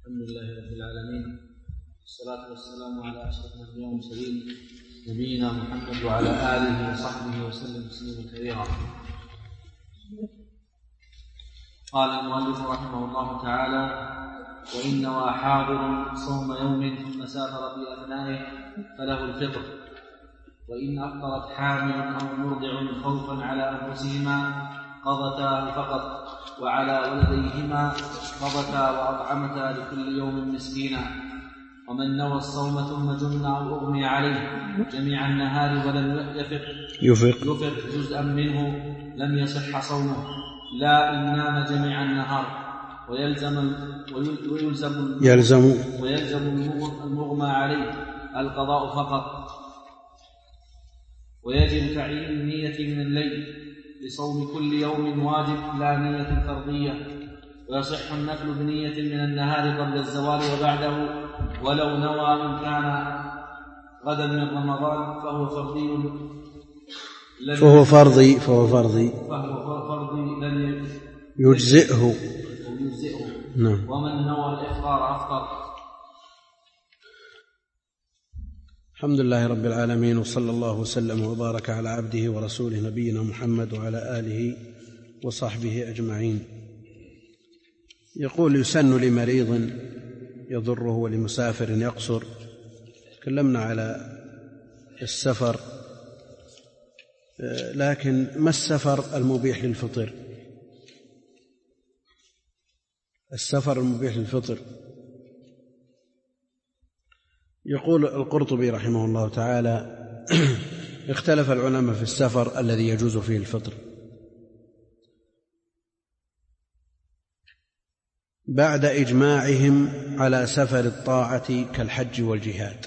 الحمد لله رب العالمين، والصلاة والسلام على أشرف الأنبياء والمرسلين نبينا محمد وعلى آله وصحبه وسلم تسليما كثيرا. قال المؤلف رحمه الله تعالى: وإن نوى حاضر صوم يوم ثم سافر في أثنائه فله الفطر، وإن أفطرت حامل أو مرضع خوفا على أنفسهما قضتا فقط، وعلى ولديهما قضتا وأطعمتا لكل يوم مسكينا. ومن نوى الصوم ثم جن أو أغمي عليه جميع النهار ولم يفق جزءا منه لم يصح صومه، لا إن نام جميع النهار. ويلزم المغمى عليه القضاء فقط. ويجب تعيين النية من الليل لصوم كل يوم واجب لا نية فرضية، ويصح النفل بنية من النهار قبل الزوال وبعده، ولو نوى إن كان غدا من رمضان فهو فرضي لن يجزئه. نعم. ومن نوى الإفطار أفطر. الحمد لله رب العالمين، وصلى الله وسلم وبارك على عبده ورسوله نبينا محمد وعلى آله وصحبه أجمعين. يقول: يسن لمريض يضره ولمسافر يقصر. تكلمنا على السفر، لكن ما السفر المبيح للفطر؟ السفر المبيح للفطر. يقول القرطبي رحمه الله تعالى: اختلف العلماء في السفر الذي يجوز فيه الفطر بعد إجماعهم على سفر الطاعة كالحج والجهاد.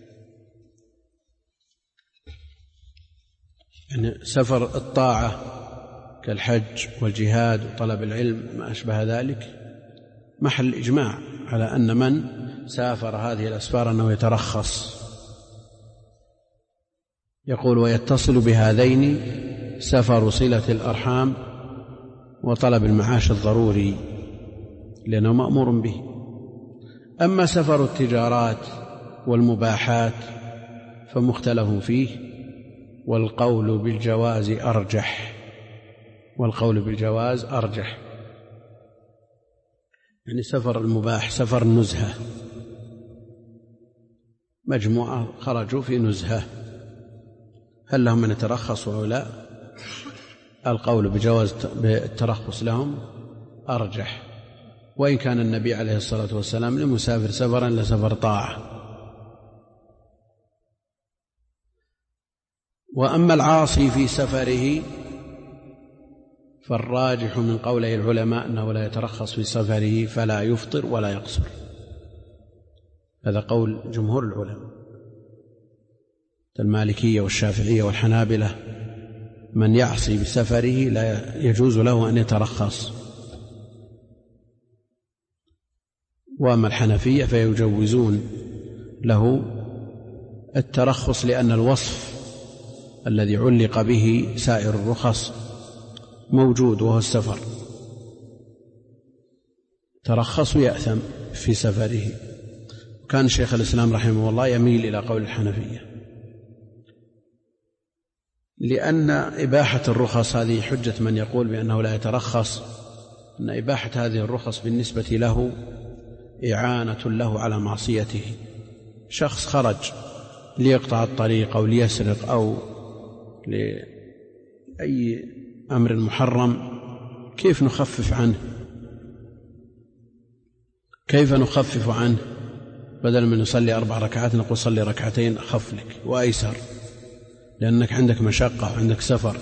يعني سفر الطاعة كالحج والجهاد وطلب العلم ما أشبه ذلك محل إجماع على أن من سافر هذه الأسفار أنه يترخص. يقول: ويتصل بهذين سفر صلة الأرحام وطلب المعاش الضروري لأنه مأمور به. أما سفر التجارات والمباحات فمختلف فيه، والقول بالجواز أرجح. يعني سفر المباح، سفر النزهة، مجموعة خرجوا في نزهة، هل لهم أن يترخصوا أو لا؟ القول بجواز الترخص لهم أرجح، وإن كان النبي عليه الصلاة والسلام لمسافر سفرا لسفر طاعة. وأما العاصي في سفره فالراجح من قوله العلماء أنه لا يترخص في سفره فلا يفطر ولا يقصر. هذا قول جمهور العلماء المالكية والشافعية والحنابلة. من يعصي بسفره لا يجوز له أن يترخص. وأما الحنفية فيجوزون له الترخص لأن الوصف الذي علق به سائر الرخص موجود وهو السفر، ترخص يأثم في سفره. كان شيخ الإسلام رحمه الله يميل إلى قول الحنفية، لأن إباحة الرخص هذه حجة من يقول بأنه لا يترخص، أن إباحة هذه الرخص بالنسبة له إعانة له على معصيته. شخص خرج ليقطع الطريق أو ليسرق أو لأي أمر محرم، كيف نخفف عنه؟ بدل من يصلي 4 ركعات نقول صلي 2 ركعتين أخف لك وأيسر، لأنك عندك مشقة وعندك سفر.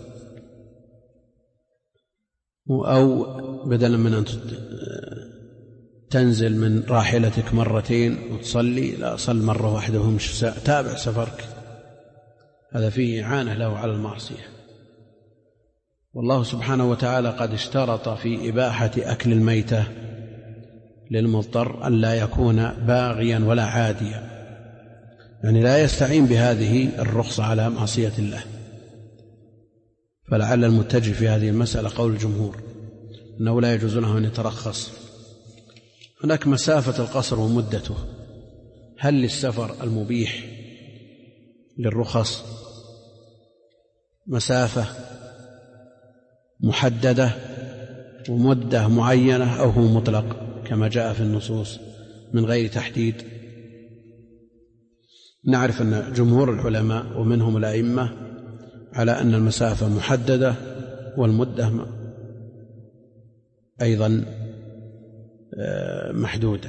أو بدل من أن تنزل من راحلتك 2 مرتين وتصلي، لا، صل 1 مرة واحدة وامشي، تابع سفرك. هذا فيه إعانة له على المعصية. والله سبحانه وتعالى قد اشترط في إباحة أكل الميتة للمضطر أن لا يكون باغيا ولا عاديا، يعني لا يستعين بهذه الرخصة على معصية الله. فلعل المتجه في هذه المسألة قول الجمهور أنه لا يجوز له أن يترخص هناك مسافة القصر ومدته. هل للسفر المبيح للرخص مسافة محددة ومدة معينة، أو هو مطلق كما جاء في النصوص من غير تحديد؟ نعرف أن جمهور العلماء ومنهم الأئمة على أن المسافة محددة والمدة أيضا محدودة،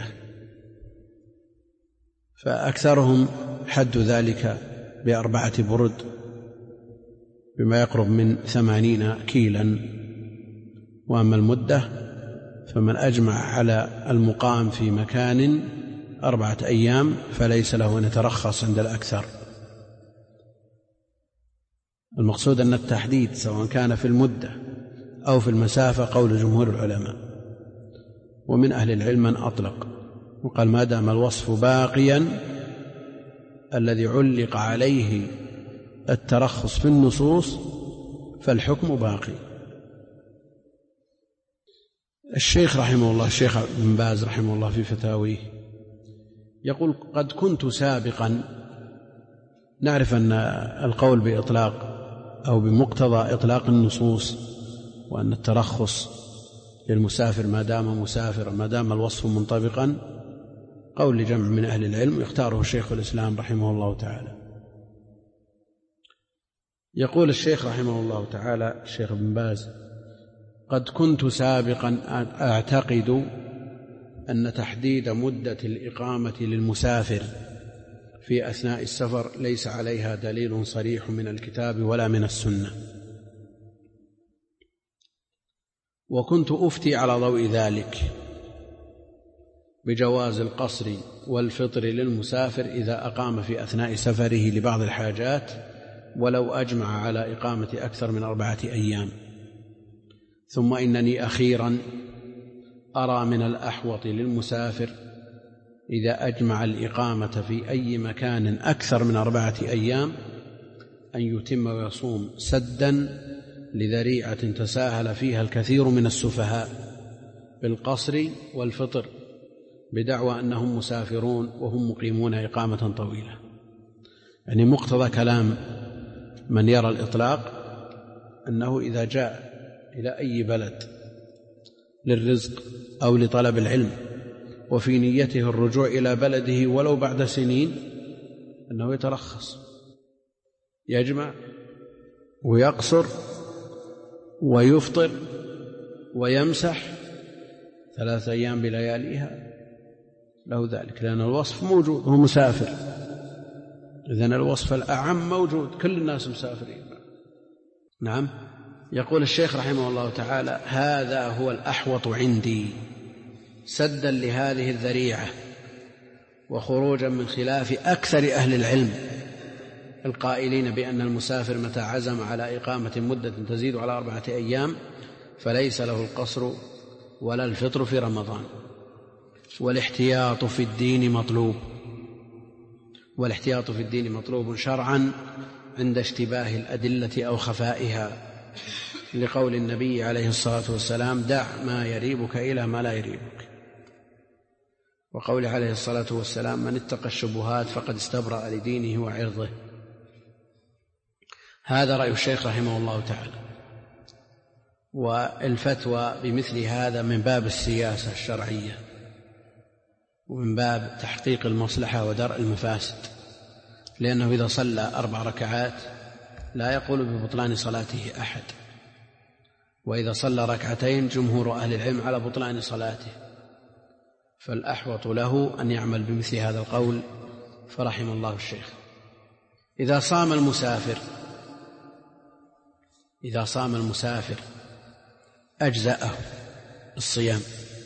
فأكثرهم حد ذلك ب4 برد بما يقرب من 80 كيلا. وأما المدة فمن أجمع على المقام في مكان 4 أيام فليس له أن يترخص عند الأكثر. المقصود أن التحديد سواء كان في المدة أو في المسافة قول جمهور العلماء، ومن أهل العلم من أطلق وقال ما دام الوصف باقيا الذي علق عليه الترخص في النصوص فالحكم باقي. الشيخ رحمه الله، الشيخ بن باز رحمه الله في فتاويه يقول قد كنت سابقا، نعرف أن القول بإطلاق أو بمقتضى إطلاق النصوص وأن الترخص للمسافر ما دام مسافرا ما دام الوصف منطبقا قول لجمع من أهل العلم يختاره شيخ الإسلام رحمه الله تعالى. يقول الشيخ رحمه الله تعالى الشيخ بن باز قد كنت سابقا أعتقد أن تحديد مدة الإقامة للمسافر في أثناء السفر ليس عليها دليل صريح من الكتاب ولا من السنة، وكنت أفتي على ضوء ذلك بجواز القصر والفطر للمسافر إذا أقام في أثناء سفره لبعض الحاجات ولو أجمع على إقامة أكثر من 4 أيام. ثم إنني أخيرا أرى من الأحوط للمسافر إذا أجمع الإقامة في أي مكان أكثر من 4 أيام أن يتم ويصوم سدا لذريعة تساهل فيها الكثير من السفهاء بالقصر والفطر بدعوى أنهم مسافرون وهم مقيمون إقامة طويلة. يعني مقتضى كلام من يرى الإطلاق أنه إذا جاء إلى أي بلد للرزق أو لطلب العلم وفي نيته الرجوع إلى بلده ولو بعد سنين أنه يترخص، يجمع ويقصر ويفطر ويمسح 3 أيام بلياليها له ذلك، لأن الوصف موجود، هو مسافر، إذن الوصف الأعم موجود، كل الناس مسافرين. نعم. يقول الشيخ رحمه الله تعالى هذا هو الأحوط عندي سدا لهذه الذريعة وخروجا من خلاف أكثر أهل العلم القائلين بأن المسافر متى عزم على إقامة مدة تزيد على 4 أيام فليس له القصر ولا الفطر في رمضان. والاحتياط في الدين مطلوب، والاحتياط في الدين مطلوب شرعا عند اشتباه الأدلة أو خفائها، لقول النبي عليه الصلاة والسلام دع ما يريبك إلى ما لا يريبك، وقول عليه الصلاة والسلام من اتقى الشبهات فقد استبرأ لدينه وعرضه. هذا رأي الشيخ رحمه الله تعالى. والفتوى بمثل هذا من باب السياسة الشرعية ومن باب تحقيق المصلحة ودرء المفاسد، لأنه إذا صلى 4 ركعات لا يقول ببطلان صلاته أحد، وإذا صلى 2 ركعتين جمهور أهل العلم على بطلان صلاته، فالأحوط له أن يعمل بمثل هذا القول فرحم الله الشيخ. إذا صام المسافر أجزأه الصيام،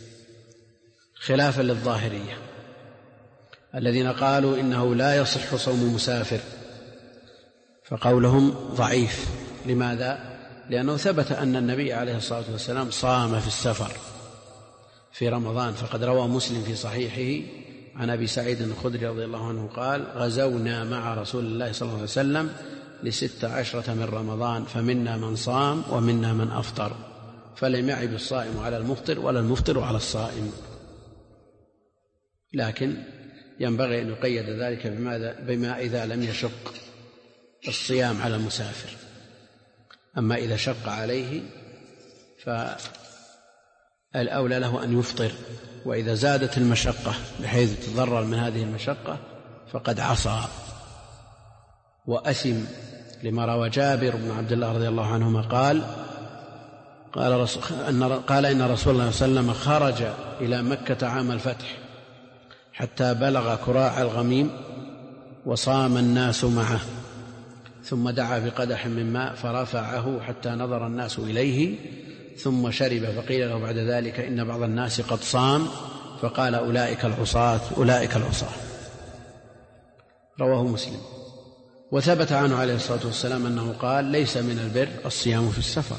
خلافا للظاهرية الذين قالوا إنه لا يصح صوم المسافر، فقولهم ضعيف. لماذا؟ لأنه ثبت أن النبي عليه الصلاة والسلام صام في السفر في رمضان، فقد روى مسلم في صحيحه عن أبي سعيد الخدري رضي الله عنه قال غزونا مع رسول الله صلى الله عليه وسلم ل16 من رمضان فمنا من صام ومنا من أفطر، فلم يعب الصائم على المفطر ولا المفطر على الصائم. لكن ينبغي أن يقيد ذلك بما إذا لم يشق الصيام على المسافر. أما إذا شق عليه فالأولى له أن يفطر، وإذا زادت المشقة بحيث يتضرر من هذه المشقة فقد عصى وأثم، لما روى جابر بن عبد الله رضي الله عنهما قال إن رسول الله صلى الله عليه وسلم خرج إلى مكة عام الفتح حتى بلغ كراع الغميم وصام الناس معه، ثم دعا بقدح من ماء فرفعه حتى نظر الناس إليه ثم شرب، فقيل له بعد ذلك إن بعض الناس قد صام، فقال أولئك العصاة أولئك العصاة. رواه مسلم. وثبت عنه عليه الصلاة والسلام أنه قال ليس من البر الصيام في السفر،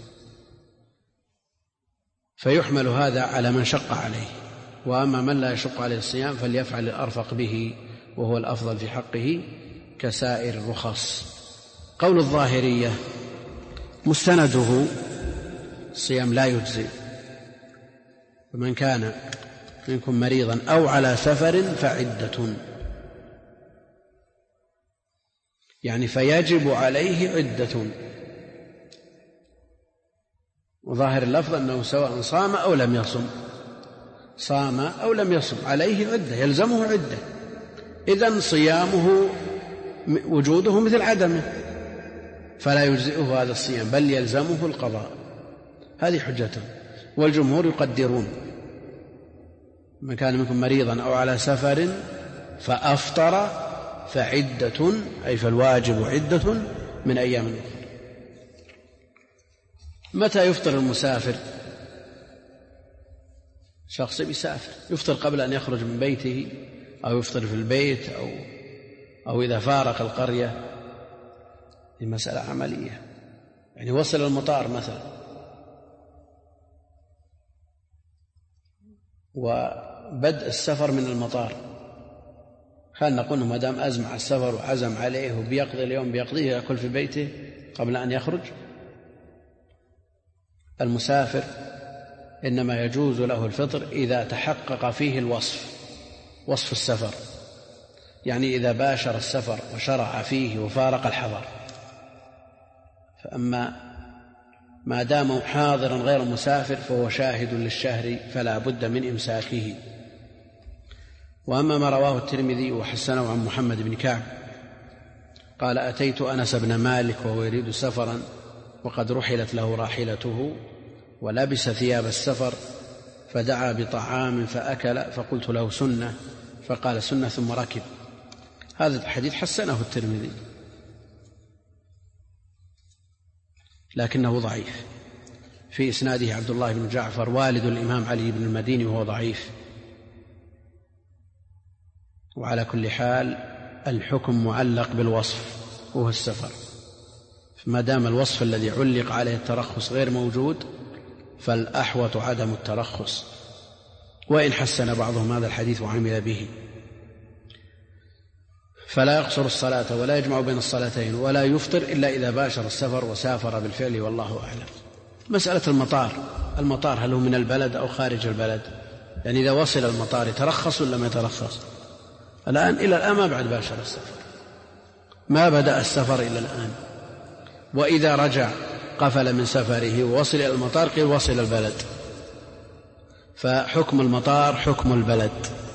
فيحمل هذا على من شق عليه، وأما من لا يشق عليه الصيام فليفعل الأرفق به وهو الأفضل في حقه كسائر الرخص. قول الظاهرية مستنده الصيام لا يجزي، ومن كان منكم مريضا أو على سفر فعدة، يعني فيجب عليه عدة، وظاهر اللفظ أنه سواء صام أو لم يصم، صام أو لم يصم عليه عدة، يلزمه عدة، إذن صيامه وجوده مثل عدمه، فلا يجزئه هذا الصيام بل يلزمه القضاء. هذه حجته. والجمهور يقدرون من كان منكم مريضا أو على سفر فأفطر فعدة، أي فالواجب عدة من أيام أخرى. متى يفطر المسافر؟ شخص يسافر يفطر قبل أن يخرج من بيته، أو يفطر في البيت، أو إذا فارق القرية. المسألة عملية، يعني وصل المطار مثلا وبدء السفر من المطار، هل نقول ما دام أزمع السفر وعزم عليه وبيقضي اليوم بيقضيه يأكل في بيته قبل أن يخرج؟ المسافر إنما يجوز له الفطر إذا تحقق فيه الوصف، وصف السفر، يعني إذا باشر السفر وشرع فيه وفارق الحضر. فأما ما دام حاضرا غير مسافر فهو شاهد للشهر فلا بد من إمساكه. وأما ما رواه الترمذي وحسنه عن محمد بن كعب قال أتيت أنس بن مالك وهو يريد سفرا وقد رحلت له راحلته ولبس ثياب السفر فدعا بطعام فأكل، فقلت له سنة، فقال سنة ثم ركب. هذا الحديث حسنه الترمذي لكنه ضعيف، في إسناده عبد الله بن جعفر والد الإمام علي بن المديني وهو ضعيف. وعلى كل حال الحكم معلق بالوصف وهو السفر، ما دام الوصف الذي علق عليه الترخص غير موجود فالأحوط عدم الترخص، وإن حسن بعضهم هذا الحديث وعمل به. فلا يقصر الصلاة ولا يجمع بين الصلاتين ولا يفطر إلا إذا باشر السفر وسافر بالفعل، والله أعلم. مسألة المطار هل هو من البلد أو خارج البلد؟ يعني إذا وصل المطار يترخص ولا ما يترخص؟ الآن إلى الآن ما بعد باشر السفر، ما بدأ السفر إلى الآن. وإذا رجع قفل من سفره ووصل إلى المطار قيل وصل البلد، فحكم المطار حكم البلد،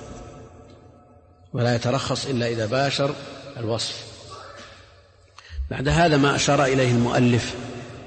ولا يترخص إلا إذا باشر الوصف. بعد هذا ما أشار إليه المؤلف: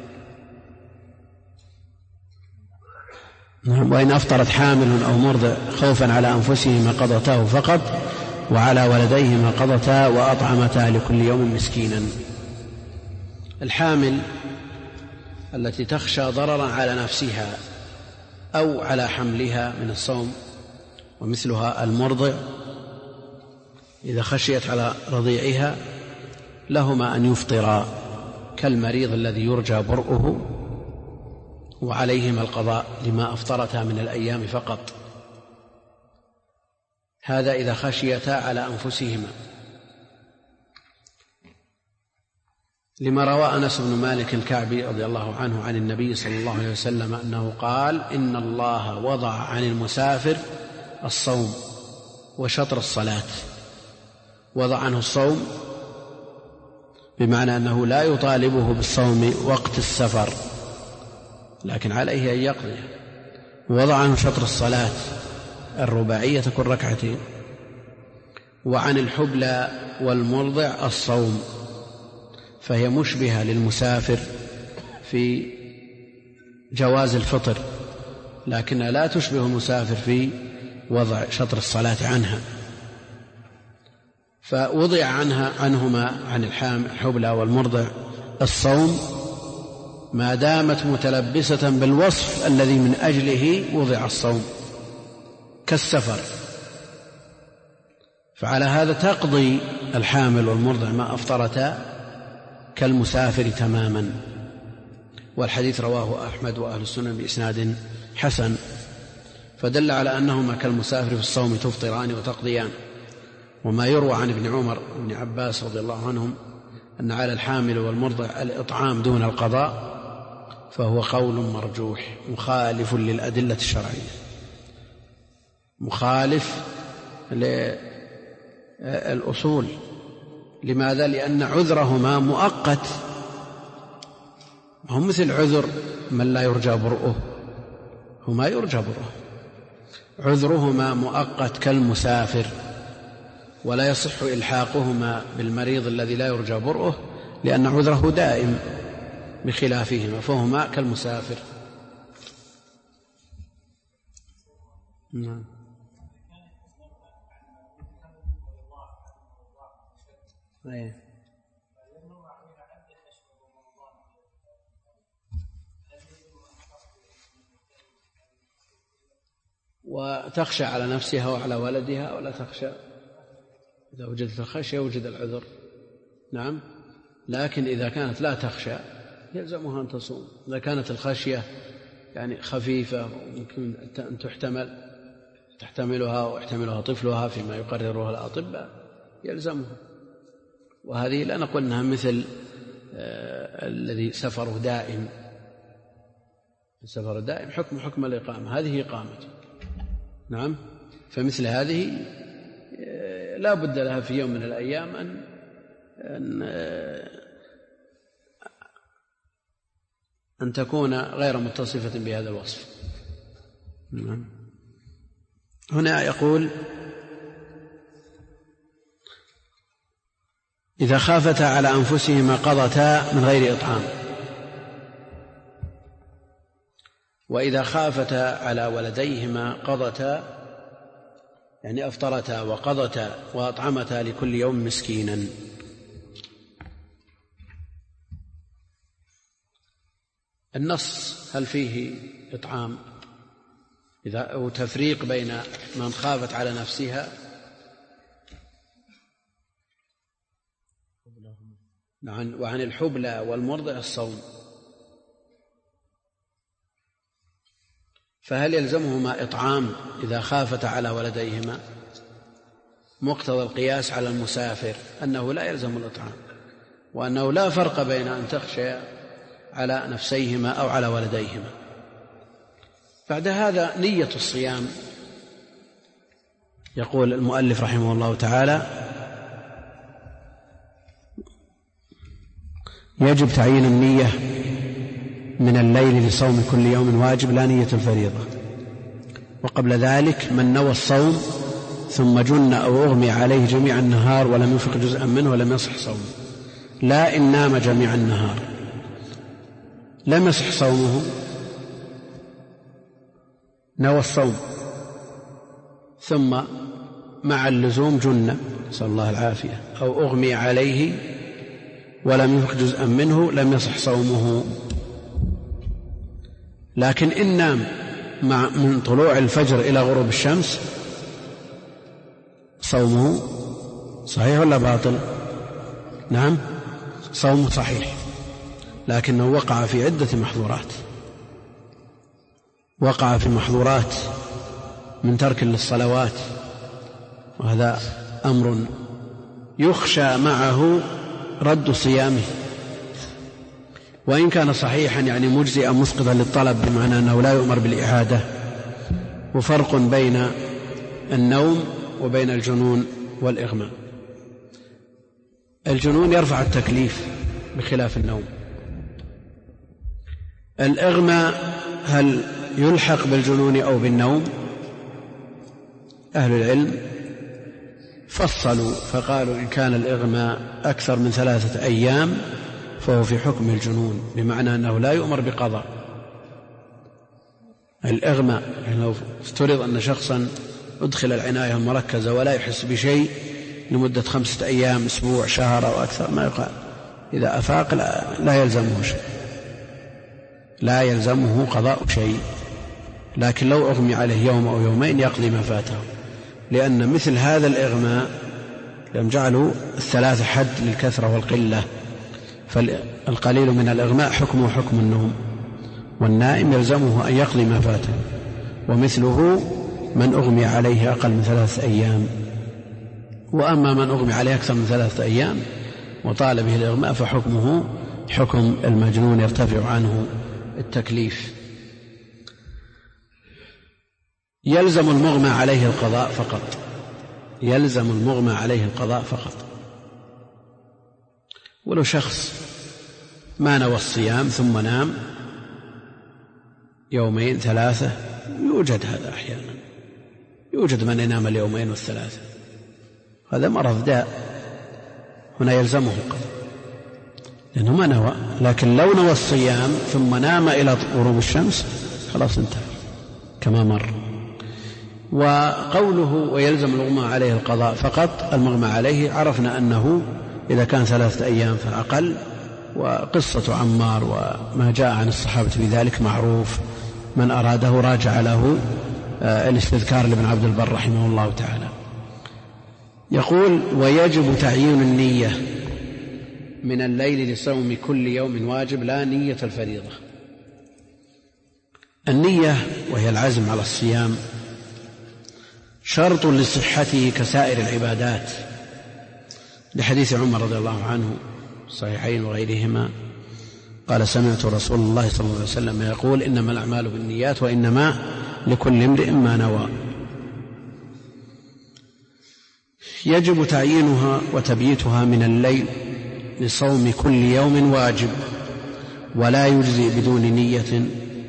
وإن أفطرت حامل أو مرضع خوفا على أنفسهما قضتا فقط، وعلى ولديهما قضتا وأطعمتا لكل يوم مسكينا. الحامل التي تخشى ضررا على نفسها أو على حملها من الصوم، ومثلها المرضع إذا خشيت على رضيعها لهما أن يفطرا كالمريض الذي يرجى برؤه، وعليهما القضاء لما أفطرتا من الأيام فقط. هذا إذا خشيتا على أنفسهما، لما روى أنس بن مالك الكعبي رضي الله عنه عن النبي صلى الله عليه وسلم أنه قال: إن الله وضع عن المسافر الصوم وشطر الصلاة. وضع عنه الصوم بمعنى أنه لا يطالبه بالصوم وقت السفر، لكن عليه أن يقضي. وضع عنه شطر الصلاة الرباعية تكون ركعتين. وعن الحبلى والمرضع الصوم، فهي مشبهة للمسافر في جواز الفطر، لكنها لا تشبه المسافر في وضع شطر الصلاة عنها. فوضع عنهما عن الحبلى والمرضع الصوم ما دامت متلبسة بالوصف الذي من أجله وضع الصوم كالسفر، فعلى هذا تقضي الحامل والمرضع ما أفطرتا كالمسافر تماما. والحديث رواه أحمد وأهل السنن بإسناد حسن، فدل على أنهما كالمسافر في الصوم تفطران وتقضيان. وما يروى عن ابن عمر وابن عباس رضي الله عنهم أن على الحامل والمرضع الإطعام دون القضاء، فهو قول مرجوح مخالف للأدلة الشرعية، مخالف للأصول. لماذا؟ لأن عذرهما مؤقت، هم مثل عذر من لا يرجى برؤه، هما يرجى برؤه، عذرهما مؤقت كالمسافر، ولا يصح إلحاقهما بالمريض الذي لا يرجى برؤه لأن عذره دائم بخلافهما، فهما كالمسافر. نعم. وتخشى على نفسها وعلى ولدها ولا تخشى؟ إذا وجدت الخشية وجد العذر. نعم، لكن إذا كانت لا تخشى يلزمها أن تصوم. إذا كانت الخشية يعني خفيفة وممكن أن تحتملها ويحتملها طفلها فيما يقررها الأطباء يلزمها. وهذه لا نقول أنها مثل الذي سفره دائم، السفر الدائم حكم الإقامة، هذه إقامته. نعم، فمثل هذه لا بد لها في يوم من الأيام أن تكون غير متصفة بهذا الوصف. نعم. هنا يقول: إذا خافتا على أنفسهما قضتا من غير إطعام، وإذا خافتا على ولديهما قضتا، يعني أفطرتا وقضتا وأطعمتا لكل يوم مسكينا. النص هل فيه إطعام أو تفريق بين من خافت على نفسها وعن الحبلى والمرضع الصوم، فهل يلزمهما إطعام إذا خافت على ولديهما؟ مقتضى القياس على المسافر أنه لا يلزم الإطعام، وأنه لا فرق بين أن تخشى على نفسيهما أو على ولديهما. بعد هذا نية الصيام. يقول المؤلف رحمه الله تعالى: يجب تعيين النية من الليل لصوم كل يوم واجب لا نية الفريضة. وقبل ذلك من نوى الصوم ثم جن أو أغمي عليه جميع النهار ولم يفق جزءا منه ولم يصح صومه، لا إن نام جميع النهار لم يصح صومه. نوى الصوم ثم مع اللزوم جن، نسأل الله العافية، أو أغمي عليه ولم يفق جزءا منه لم يصح صومه. لكن إن نام من طلوع الفجر إلى غروب الشمس صومه صحيح ولا باطل؟ نعم، صومه صحيح، لكنه وقع في عدة محظورات، وقع في محظورات من ترك للصلوات، وهذا أمر يخشى معه رد صيامه، وإن كان صحيحا يعني مجزئا مسقطا للطلب بمعنى أنه لا يؤمر بالإعادة. وفرق بين النوم وبين الجنون والإغماء. الجنون يرفع التكليف بخلاف النوم. الإغماء هل يلحق بالجنون أو بالنوم؟ أهل العلم فصلوا فقالوا إن كان الإغماء أكثر من 3 أيام فهو في حكم الجنون، بمعنى أنه لا يؤمر بقضاء. الإغماء يعني لو افترض أن شخصا أدخل العناية المركزة ولا يحس بشيء لمدة 5 أيام، أسبوع، شهر أو أكثر، ما يقال. إذا أفاق لا يلزمه شيء، لا يلزمه قضاء شيء، لكن لو أغمي عليه يوم أو يومين يقضي ما فاته، لأن مثل هذا الإغماء لم جعلوا 3 حد للكثرة والقلة، فالقليل من الإغماء حكمه حكم النوم، والنائم يلزمه أن يقضي ما فاته، ومثله من أغمي عليه أقل من 3 أيام. وأما من أغمي عليه أكثر من 3 أيام وطال به الإغماء فحكمه حكم المجنون، يرتفع عنه التكليف. يلزم المغمى عليه القضاء فقط، يلزم المغمى عليه القضاء فقط. ولو شخص ما نوى الصيام ثم نام 2 3 يوم، يوجد هذا أحيانا، يوجد من ينام 2 و3، هذا مرض داء، هنا يلزمه القضاء لأنه ما نوى. لكن لو نوى الصيام ثم نام إلى غروب الشمس خلاص انتهى كما مر. وقوله ويلزم المغمى عليه القضاء فقط، المغمى عليه عرفنا أنه إذا كان 3 أيام فأقل، وقصة عمار وما جاء عن الصحابة في ذلك معروف، من أراده راجع له الاستذكار لابن عبد البر رحمه الله تعالى. يقول ويجب تعيين النية من الليل لصوم كل يوم واجب، لا نية الفريضة. النية وهي العزم على الصيام شرط لصحته كسائر العبادات، لحديث عمر رضي الله عنه الصحيحين وغيرهما قال سمعت رسول الله صلى الله عليه وسلم يقول إنما الأعمال بالنيات وإنما لكل امرئ ما نوى. يجب تعيينها وتبييتها من الليل لصوم كل يوم واجب، ولا يجزي بدون نية،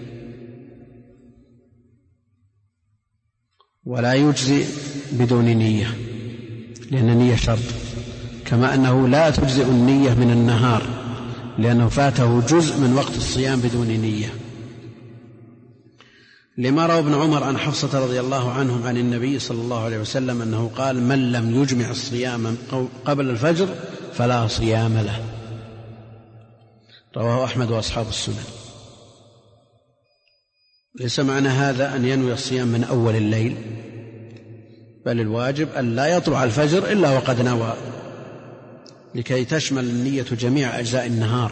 ولا يجزي بدون نية، لأن النية شرط، كما أنه لا تجزئ النية من النهار لأنه فاته جزء من وقت الصيام بدون نية. لما روى ابن عمر عن حفصة رضي الله عنهم عن النبي صلى الله عليه وسلم أنه قال من لم يجمع الصيام قبل الفجر فلا صيام له، رواه أحمد وأصحاب السنن. ليس معنى هذا أن ينوي الصيام من أول الليل، بل الواجب أن لا يطلع الفجر إلا وقد نوى، لكي تشمل النية جميع أجزاء النهار.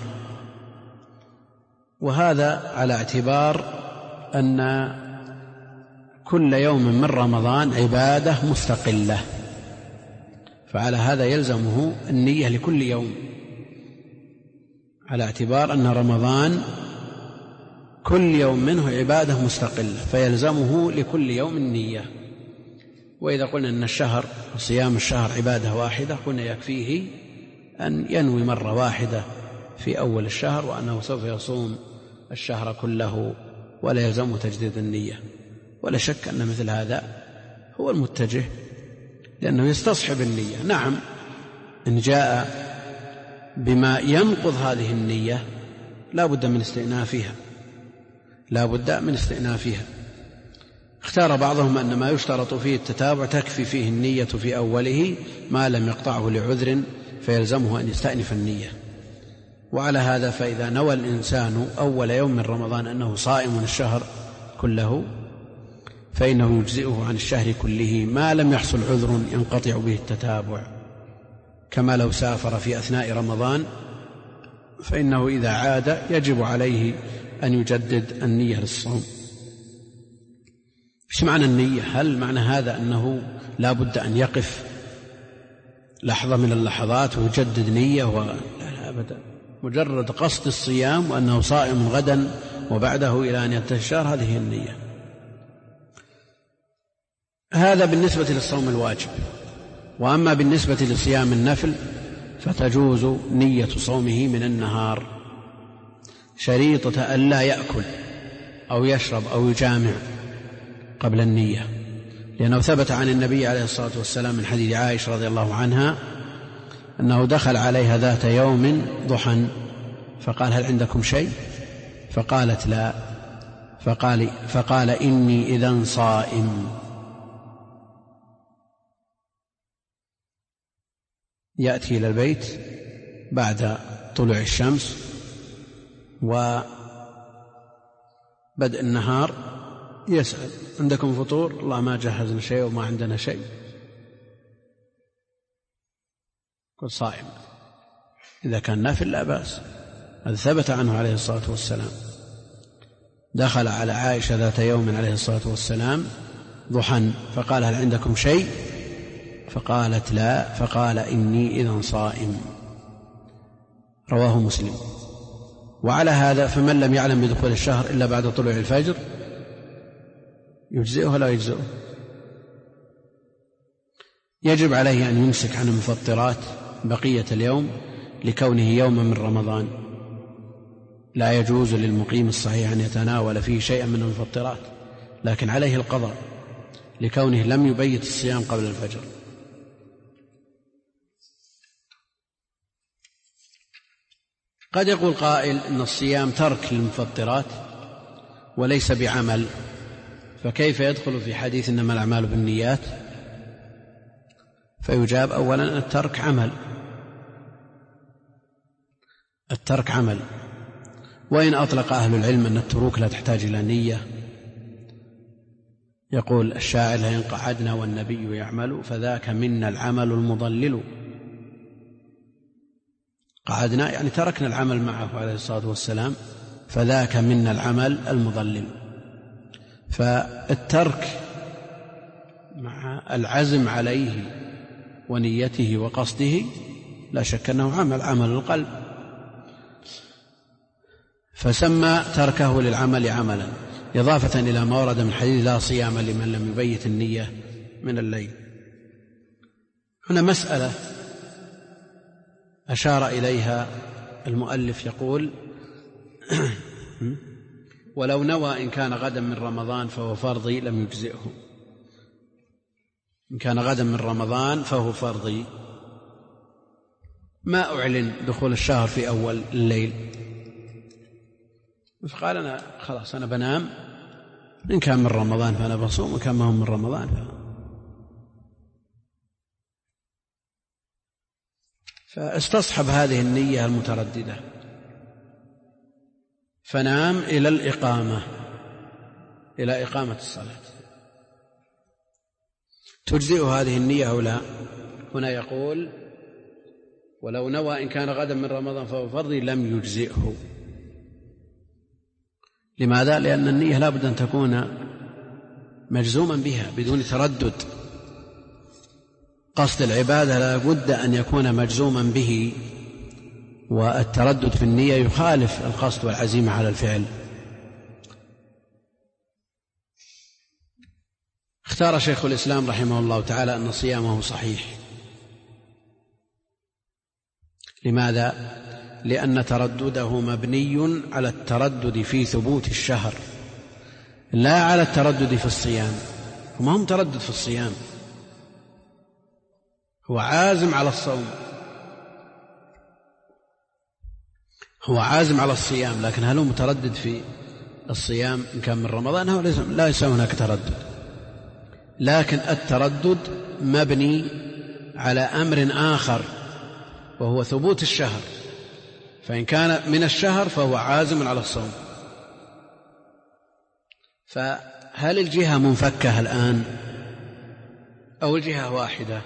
وهذا على اعتبار أن كل يوم من رمضان عبادة مستقلة، فعلى هذا يلزمه النية لكل يوم، على اعتبار أن رمضان كل يوم منه عبادة مستقلة، فيلزمه لكل يوم النية. وإذا قلنا أن الشهر صيام الشهر عبادة واحدة قلنا يكفيه أن ينوي مرة واحدة في أول الشهر وأنه سوف يصوم الشهر كله ولا يلزمه تجديد النية. ولا شك أن مثل هذا هو المتجه، لأنه يستصحب النية. نعم إن جاء بما ينقض هذه النية لا بد من استئنافها، لا بد من استئنافها. اختار بعضهم أن ما يشترط فيه التتابع تكفي فيه النية في أوله ما لم يقطعه لعذر فيلزمه أن يستأنف النية. وعلى هذا فإذا نوى الإنسان أول يوم من رمضان أنه صائم الشهر كله فإنه يجزئه عن الشهر كله ما لم يحصل عذر ينقطع به التتابع، كما لو سافر في أثناء رمضان فإنه إذا عاد يجب عليه أن يجدد النية للصوم. إيش معنى النية؟ هل معنى هذا أنه لا بد أن يقف لحظة من اللحظات ويجدد نية لا أبدا، مجرد قصد الصيام وأنه صائم غدا وبعده إلى أن ينتهي الشهر هذه النية. هذا بالنسبة للصوم الواجب. وأما بالنسبة لصيام النفل فتجوز نية صومه من النهار شريطة ألا يأكل أو يشرب أو يجامع قبل النية، لأنه ثبت عن النبي عليه الصلاة والسلام من حديث عائشة رضي الله عنها أنه دخل عليها ذات يوم ضحى فقال: هل عندكم شيء؟ فقالت: لا. فقال: إني إذن صائم. يأتي إلى البيت بعد طلوع الشمس وبدء النهار يسأل: عندكم فطور؟ الله ما جهزنا شيء وما عندنا شيء. قل صائم. إذا كان نافل لا بأس، هذا ثبت عنه عليه الصلاة والسلام. دخل على عائشة ذات يوم عليه الصلاة والسلام ضحى فقال: هل عندكم شيء؟ فقالت: لا. فقال: إني إذن صائم. رواه مسلم. وعلى هذا فمن لم يعلم بدخول الشهر إلا بعد طلوع الفجر يجزئه ولا يجزئه؟ يجب عليه أن يمسك عن المفطرات بقية اليوم لكونه يوما من رمضان. لا يجوز للمقيم الصحيح أن يتناول فيه شيئا من المفطرات، لكن عليه القضاء لكونه لم يبيت الصيام قبل الفجر. قد يقول قائل إن الصيام ترك للمفطرات وليس بعمل، فكيف يدخل في حديث إنما الأعمال بالنيات؟ فيجاب: أولا الترك عمل، الترك عمل، وإن أطلق أهل العلم أن التروك لا تحتاج إلى نية. يقول الشاعر: لئن قعدنا والنبي يعمل فذاك منا العمل المضلل. قعدنا يعني تركنا العمل معه عليه الصلاة والسلام، فذاك منا العمل المضلل. فالترك مع العزم عليه ونيته وقصده لا شك أنه عمل القلب، فسمى تركه للعمل عملا، إضافة إلى ما ورد من حديث: لا صيام لمن لم يبيت النية من الليل. هنا مسألة أشار إليها المؤلف، يقول: ولو نوى إن كان غدا من رمضان فهو فرضي لم يجزئه. إن كان غدا من رمضان فهو فرضي، ما أعلن دخول الشهر في أول الليل، فقال: أنا خلاص أنا بنام، إن كان من رمضان فأنا بصوم، وإن كان ما هو من رمضان فاستصحب هذه النية المترددة فنام إلى الإقامة، إلى إقامة الصلاة. تجزئ هذه النية أو لا؟ هنا يقول: ولو نوى إن كان غدا من رمضان فهو فرضي لم يجزئه. لماذا؟ لأن النية لا بد أن تكون مجزوما بها بدون تردد. قصد العبادة لا بد أن يكون مجزوما به، والتردد في النية يخالف القصد والعزيمة على الفعل. اختار شيخ الإسلام رحمه الله تعالى أن صيامه صحيح. لماذا؟ لأن تردده مبني على التردد في ثبوت الشهر لا على التردد في الصيام. وما هم تردد في الصيام، هو عازم على الصوم، هو عازم على الصيام، لكن هل هو متردد في الصيام إن كان من رمضان؟ هو ليس هناك تردد، لكن التردد مبني على أمر آخر وهو ثبوت الشهر، فإن كان من الشهر فهو عازم على الصوم. فهل الجهة منفكة الآن أو الجهة واحدة؟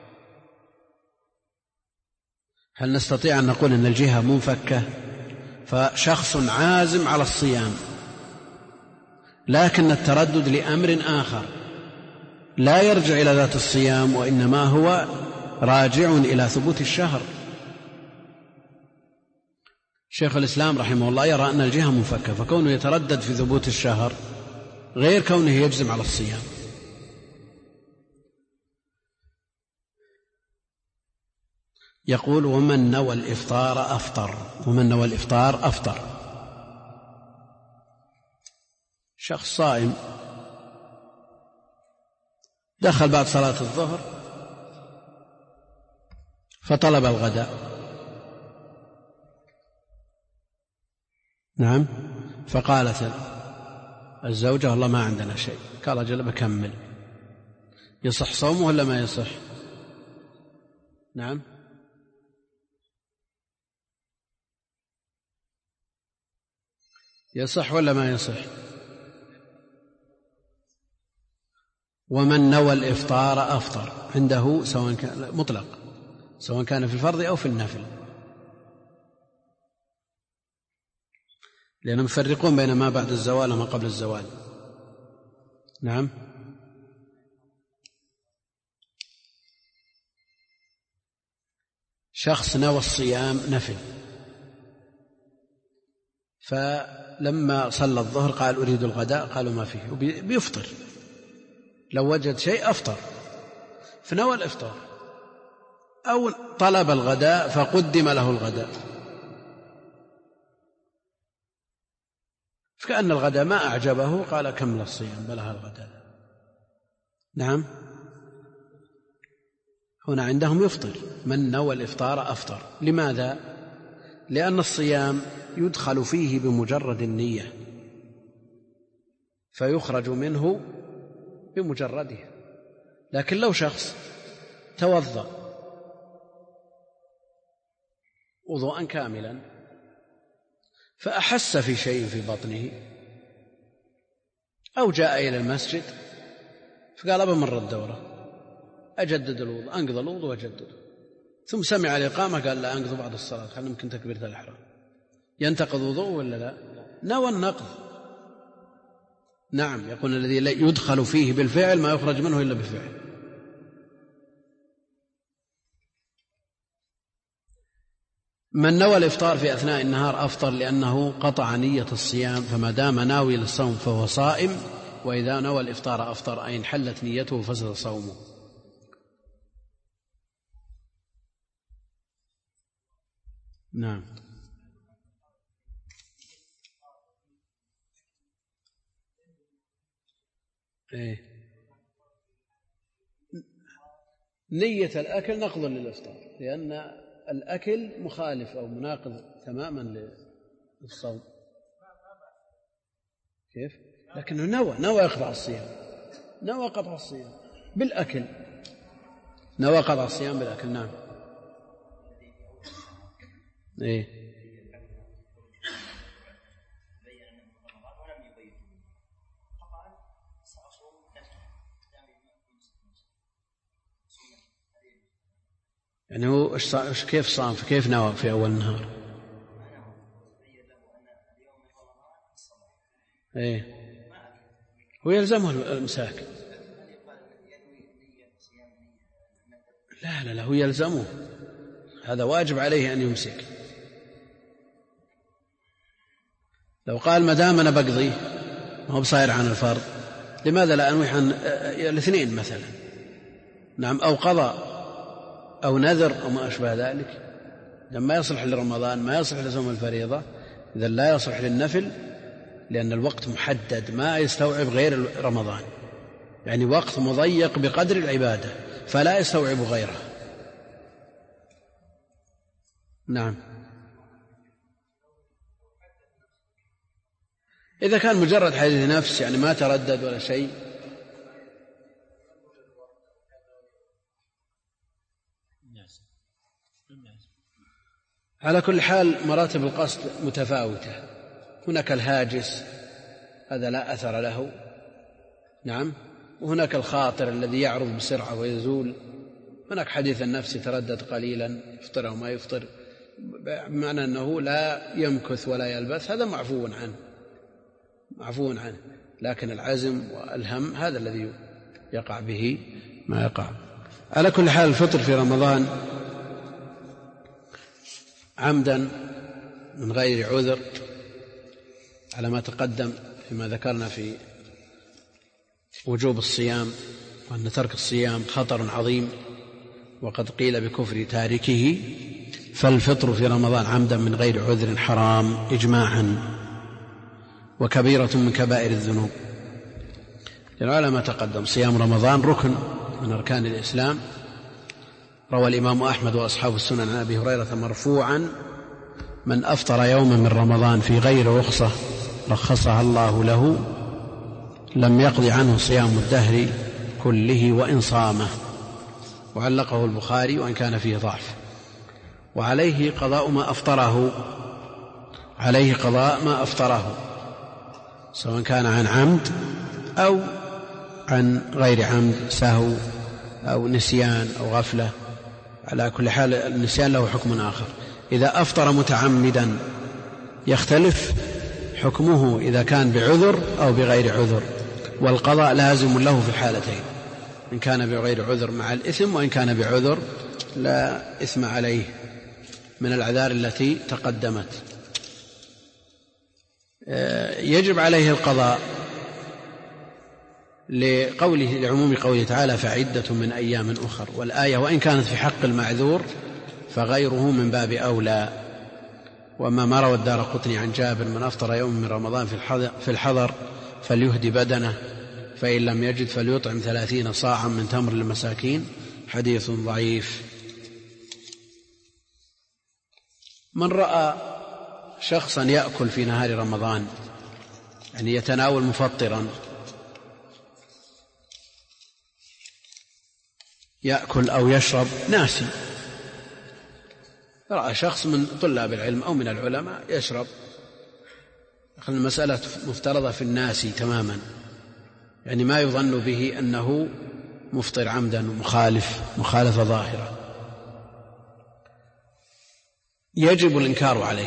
هل نستطيع أن نقول أن الجهة منفكة؟ فشخص عازم على الصيام لكن التردد لأمر آخر لا يرجع إلى ذات الصيام، وإنما هو راجع إلى ثبوت الشهر. شيخ الإسلام رحمه الله يرى أن الجهة منفكة، فكونه يتردد في ثبوت الشهر غير كونه يجزم على الصيام. يقول ومن نوى الإفطار أفطر. ومن نوى الإفطار أفطر. شخص صائم دخل بعد صلاة الظهر فطلب الغداء، نعم، فقالت الزوجة والله ما عندنا شيء، قال أجل بكمل، يصح صومه ولا ما يصح؟ نعم، يصح ولا ما يصح؟ ومن نوى الإفطار أفطر عنده سواء كان مطلق، سواء كان في الفرض أو في النفل، لأنهم يفرقون بين ما بعد الزوال وما قبل الزوال. نعم، شخص نوى الصيام نفل، فلما صلى الظهر قال أريد الغداء، قالوا ما فيه، بيفطر، لو وجد شيء أفطر، فنوى الإفطار، أو طلب الغداء فقدم له الغداء، فكأن الغداء ما أعجبه قال كمل الصيام بلها الغداء. نعم، هنا عندهم يفطر، من نوى الإفطار أفطر. لماذا؟ لأن الصيام يدخل فيه بمجرد النية فيخرج منه بمجرده، لكن لو شخص توضأ وضوءا كاملا فأحس في شيء في بطنه أو جاء إلى المسجد فقال أبمر الدورة أجدد الوضوء، أنقض الوضوء وأجدده، ثم سمع الإقامة قال لا أنقض بعد الصلاة خلنا يمكن تكبيرة الإحرام، ينتقض وضوء ولا لا؟ نوى النقض. نعم، يقول الذي يدخل فيه بالفعل ما يخرج منه إلا بفعل. من نوى الإفطار في أثناء النهار أفطر لأنه قطع نية الصيام، فما دام ناوي للصوم فهو صائم، وإذا نوى الإفطار أفطر أي انحلت نيته فسد صومه. نعم، نية الأكل نقض للإفطار، لأن الأكل مخالف أو مناقض تماما للصوم. كيف؟ لكنه نوى يقطع الصيام، نوى قطع الصيام بالأكل، نوى قطع الصيام بالأكل. نعم، يعني هو كيف صام، كيف نوى في أول النهار؟ هو يلزمه المساك. لا هو يلزمه، هذا واجب عليه أن يمسك. لو قال ما دام أنا بقضي ما هو بصاير عن الفرض، لماذا لا أنوي عن الاثنين مثلا؟ نعم، أو قضاء أو نذر أو ما أشبه ذلك، لما يصلح لرمضان ما يصلح لصوم الفريضة، إذا لا يصلح للنفل، لأن الوقت محدد ما يستوعب غير رمضان، يعني وقت مضيق بقدر العبادة فلا يستوعب غيره. نعم، إذا كان مجرد حديث نفس يعني ما تردد ولا شيء، على كل حال مراتب القصد متفاوتة، هناك الهاجس هذا لا أثر له، نعم، وهناك الخاطر الذي يعرض بسرعة ويزول، هناك حديث النفس يتردد قليلا يفطر أو ما يفطر، بمعنى أنه لا يمكث ولا يلبث، هذا معفو عنه، لكن العزم والهم هذا الذي يقع به ما يقع. على كل حال الفطر في رمضان عمدا من غير عذر على ما تقدم فيما ذكرنا في وجوب الصيام، وأن ترك الصيام خطر عظيم وقد قيل بكفر تاركه، فالفطر في رمضان عمدا من غير عذر حرام إجماعا وكبيرة من كبائر الذنوب. العلماء تقدم صيام رمضان ركن من أركان الإسلام. روى الإمام أحمد وأصحاب السنن عن أبي هريرة مرفوعا: من أفطر يوما من رمضان في غير رخصة رخصها الله له لم يقض عنه صيام الدهر كله وإن صامه. وعلقه البخاري وإن كان فيه ضعف. وعليه قضاء ما أفطره، عليه قضاء ما أفطره سواء كان عن عمد أو عن غير عمد، سهو أو نسيان أو غفلة. على كل حال النسيان له حكم آخر. إذا أفطر متعمدا يختلف حكمه إذا كان بعذر أو بغير عذر، والقضاء لازم له في الحالتين، إن كان بغير عذر مع الإثم، وإن كان بعذر لا إثم عليه من الأعذار التي تقدمت. يجب عليه القضاء لعموم قوله تعالى: فعدة من أيام أخر، والآية وإن كانت في حق المعذور فغيره من باب أولى. وما روى الدارقطني عن جابر: من أفطر يوم من رمضان في الحضر فليهدي بدنه، فإن لم يجد فليطعم 30 صاعا من تمر للمساكين. حديث ضعيف. من رأى شخصا يأكل في نهار رمضان، يعني يتناول مفطرا، يأكل أو يشرب ناسي، رأى شخص من طلاب العلم أو من العلماء يشرب، المسألة مفترضة في الناس تماما، يعني ما يظن به أنه مفطر عمدا مخالفة ظاهرة. يجب الإنكار عليه،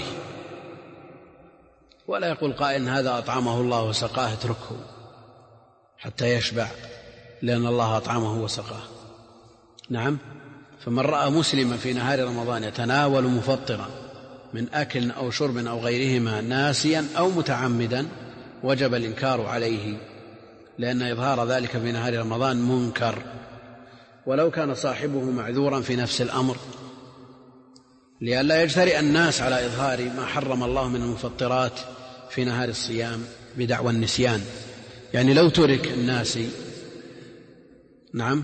ولا يقول قائل هذا أطعمه الله وسقاه اتركه حتى يشبع لأن الله أطعمه وسقاه. نعم. فمن رأى مسلما في نهار رمضان يتناول مفطرا من أكل أو شرب أو غيرهما ناسيا أو متعمدا وجب الإنكار عليه، لأن إظهار ذلك في نهار رمضان منكر، ولو كان صاحبه معذورا في نفس الأمر، لئلا يجترئ الناس على إظهار ما حرم الله من المفطرات في نهار الصيام بدعوى النسيان. يعني لو ترك الناس، نعم،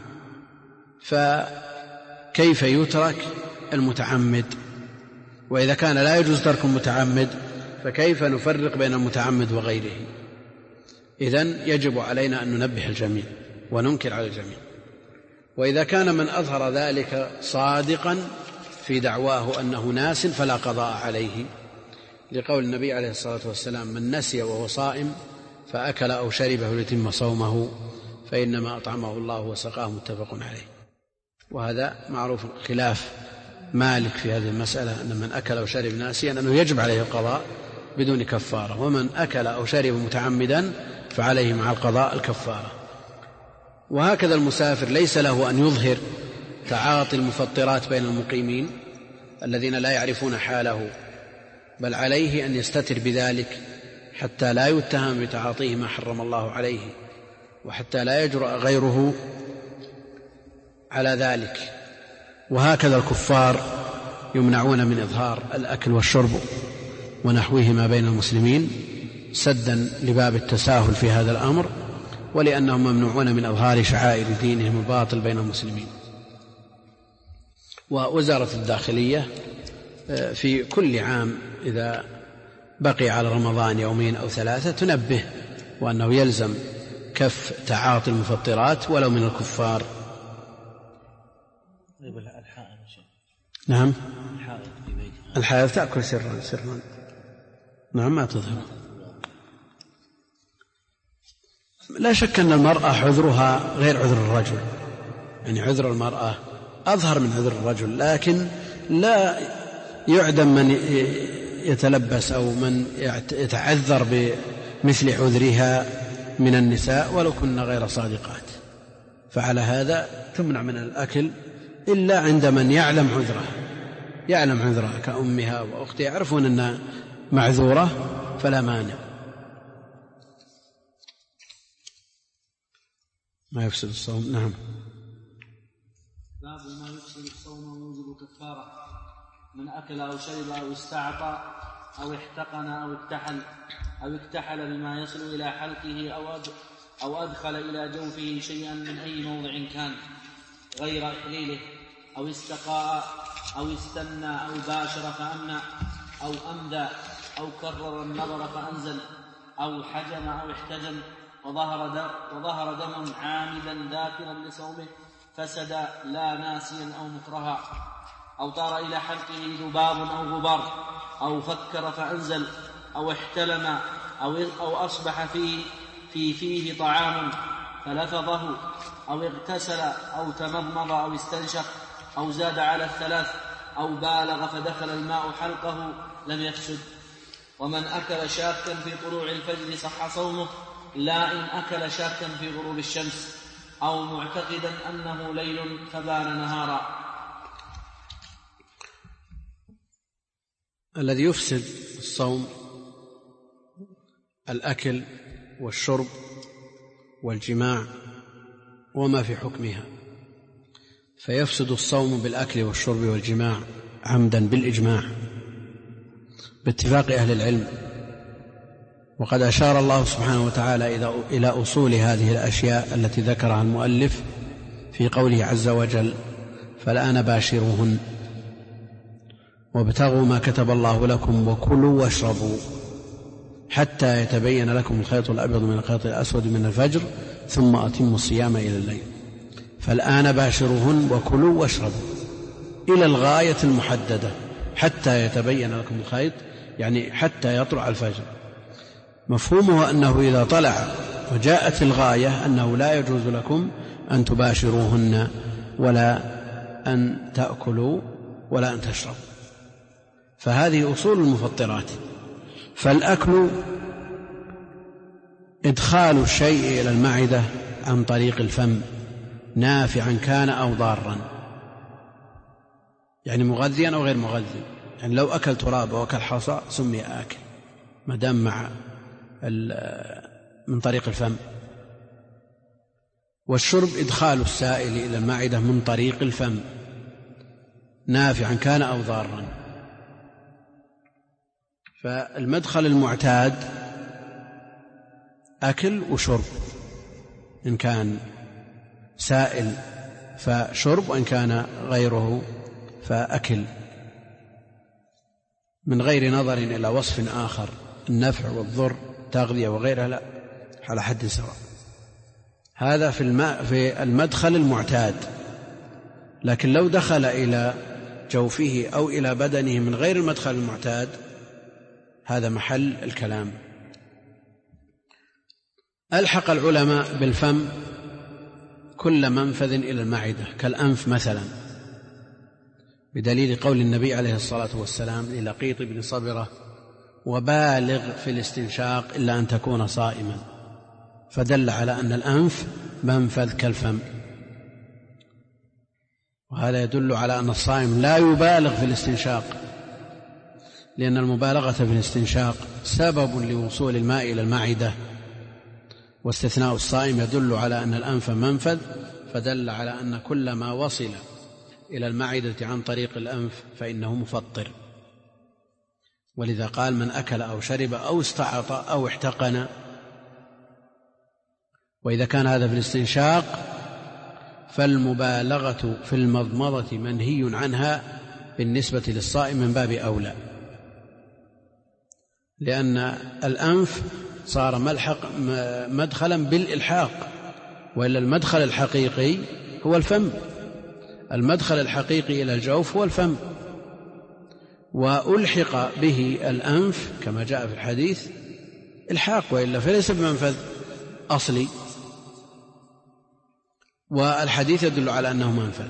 فكيف يترك المتعمد؟ وإذا كان لا يجوز ترك المتعمد فكيف نفرق بين المتعمد وغيره؟ إذن يجب علينا أن ننبه الجميع وننكر على الجميع. وإذا كان من أظهر ذلك صادقا في دعواه أنه ناس فلا قضاء عليه، لقول النبي عليه الصلاة والسلام: من نسي وهو صائم فأكل أو شربه ليتم صومه فإنما أطعمه الله وسقاه. متفق عليه. وهذا معروف. خلاف مالك في هذه المسألة أن من أكل أو شرب ناسيا أنه يجب عليه القضاء بدون كفارة، ومن أكل أو شرب متعمدا فعليه مع القضاء الكفارة. وهكذا المسافر ليس له أن يظهر تعاطي المفطرات بين المقيمين الذين لا يعرفون حاله، بل عليه أن يستتر بذلك حتى لا يتهم بتعاطيه ما حرم الله عليه، وحتى لا يجرؤ غيره على ذلك. وهكذا الكفار يمنعون من إظهار الأكل والشرب ونحوهما بين المسلمين سدا لباب التساهل في هذا الأمر، ولأنهم ممنوعون من إظهار شعائر دينهم الباطل بين المسلمين. ووزارة الداخلية في كل عام إذا بقي على رمضان يومين أو 3 تنبه وأنه يلزم كف تعاطي المفطرات ولو من الكفار. نعم. الحائض تأكل سرا. نعم، ما تظهر. لا شك أن المرأة عذرها غير عذر الرجل، يعني عذر المرأة أظهر من عذر الرجل، لكن لا يعدم من يتلبس أو من يتعذر بمثل عذرها من النساء ولو كن غير صادقات. فعلى هذا تمنع من الأكل إلا عند من يعلم عذرها كأمها وأختها يعرفون أنها معذورة فلا مانع. ما يفسد الصوم. نعم. باب ما يفسد كفارة من أكل أو شرب أو استعطى أو احتقن أو اكتحل بما يصل إلى حلقه أو أدخل إلى جوفه شيئا من أي موضع كان غير إحليله، أو استقاء أو استنى أو باشر فأمنى أو أمدى أو كرر النظر فأنزل أو حجم أو احتجم وظهر دم عامدا ذاكرا لصومه فسد لا ناسيا أو مكرها، أو طار إلى حلقه ذباب أو غبار، أو فكر فأنزل، أو احتلم أو أصبح فيه طعام فلفظه، أو اغتسل أو تمضمض أو استنشق، أو زاد على 3، أو بالغ فدخل الماء حلقه لم يفسد. ومن أكل شاكا في طلوع الفجر صح صومه، لا إن أكل شاكا في غروب الشمس أو معتقدا أنه ليل فبان نهارا. الذي يفسد الصوم الأكل والشرب والجماع وما في حكمها، فيفسد الصوم بالأكل والشرب والجماع عمدا بالإجماع باتفاق أهل العلم. وقد أشار الله سبحانه وتعالى إلى أصول هذه الأشياء التي ذكرها المؤلف في قوله عز وجل: فالآن باشروهن وابتغوا ما كتب الله لكم وكلوا واشربوا حتى يتبين لكم الخيط الأبيض من الخيط الأسود من الفجر ثم أتموا الصيام إلى الليل. فالآن باشروهن وكلوا واشربوا إلى الغاية المحددة حتى يتبين لكم الخيط، يعني حتى يطلع الفجر. مفهومه أنه إذا طلع وجاءت الغاية أنه لا يجوز لكم أن تباشروهن ولا أن تأكلوا ولا أن تشربوا. فهذه أصول المفطرات. فالأكل إدخال الشيء إلى المعدة عن طريق الفم نافعا كان أو ضارا، يعني مغذيا أو غير مغذي. يعني لو أكل تراب أو أكل حصى سمي آكل ما دام من طريق الفم. والشرب إدخال السائل إلى المعدة من طريق الفم نافعا كان أو ضارا. فالمدخل المعتاد أكل وشرب، إن كان سائل فشرب وإن كان غيره فأكل، من غير نظر إلى وصف آخر، النفع والضر تغذية وغيرها، لا، على حد سواء. هذا في المدخل المعتاد. لكن لو دخل إلى جوفه أو إلى بدنه من غير المدخل المعتاد هذا محل الكلام. ألحق العلماء بالفم كل منفذ إلى المعدة كالأنف مثلا، بدليل قول النبي عليه الصلاة والسلام للقيط بن صبرة: وبالغ في الاستنشاق إلا أن تكون صائما، فدل على أن الأنف منفذ كالفم. وهذا يدل على أن الصائم لا يبالغ في الاستنشاق، لأن المبالغة في الاستنشاق سبب لوصول الماء إلى المعدة، واستثناء الصائم يدل على أن الأنف منفذ، فدل على أن كل ما وصل إلى المعدة عن طريق الأنف فإنه مفطر. ولذا قال: من أكل أو شرب أو استعطى أو احتقن. وإذا كان هذا في الاستنشاق فالمبالغة في المضمضة منهي عنها بالنسبة للصائم من باب أولى، لأن الأنف صار مدخلا بالإلحاق، وإلا المدخل الحقيقي هو الفم. المدخل الحقيقي إلى الجوف هو الفم، وألحق به الأنف كما جاء في الحديث إلحاق، وإلا فليس بمنفذ أصلي، والحديث يدل على أنه منفذ.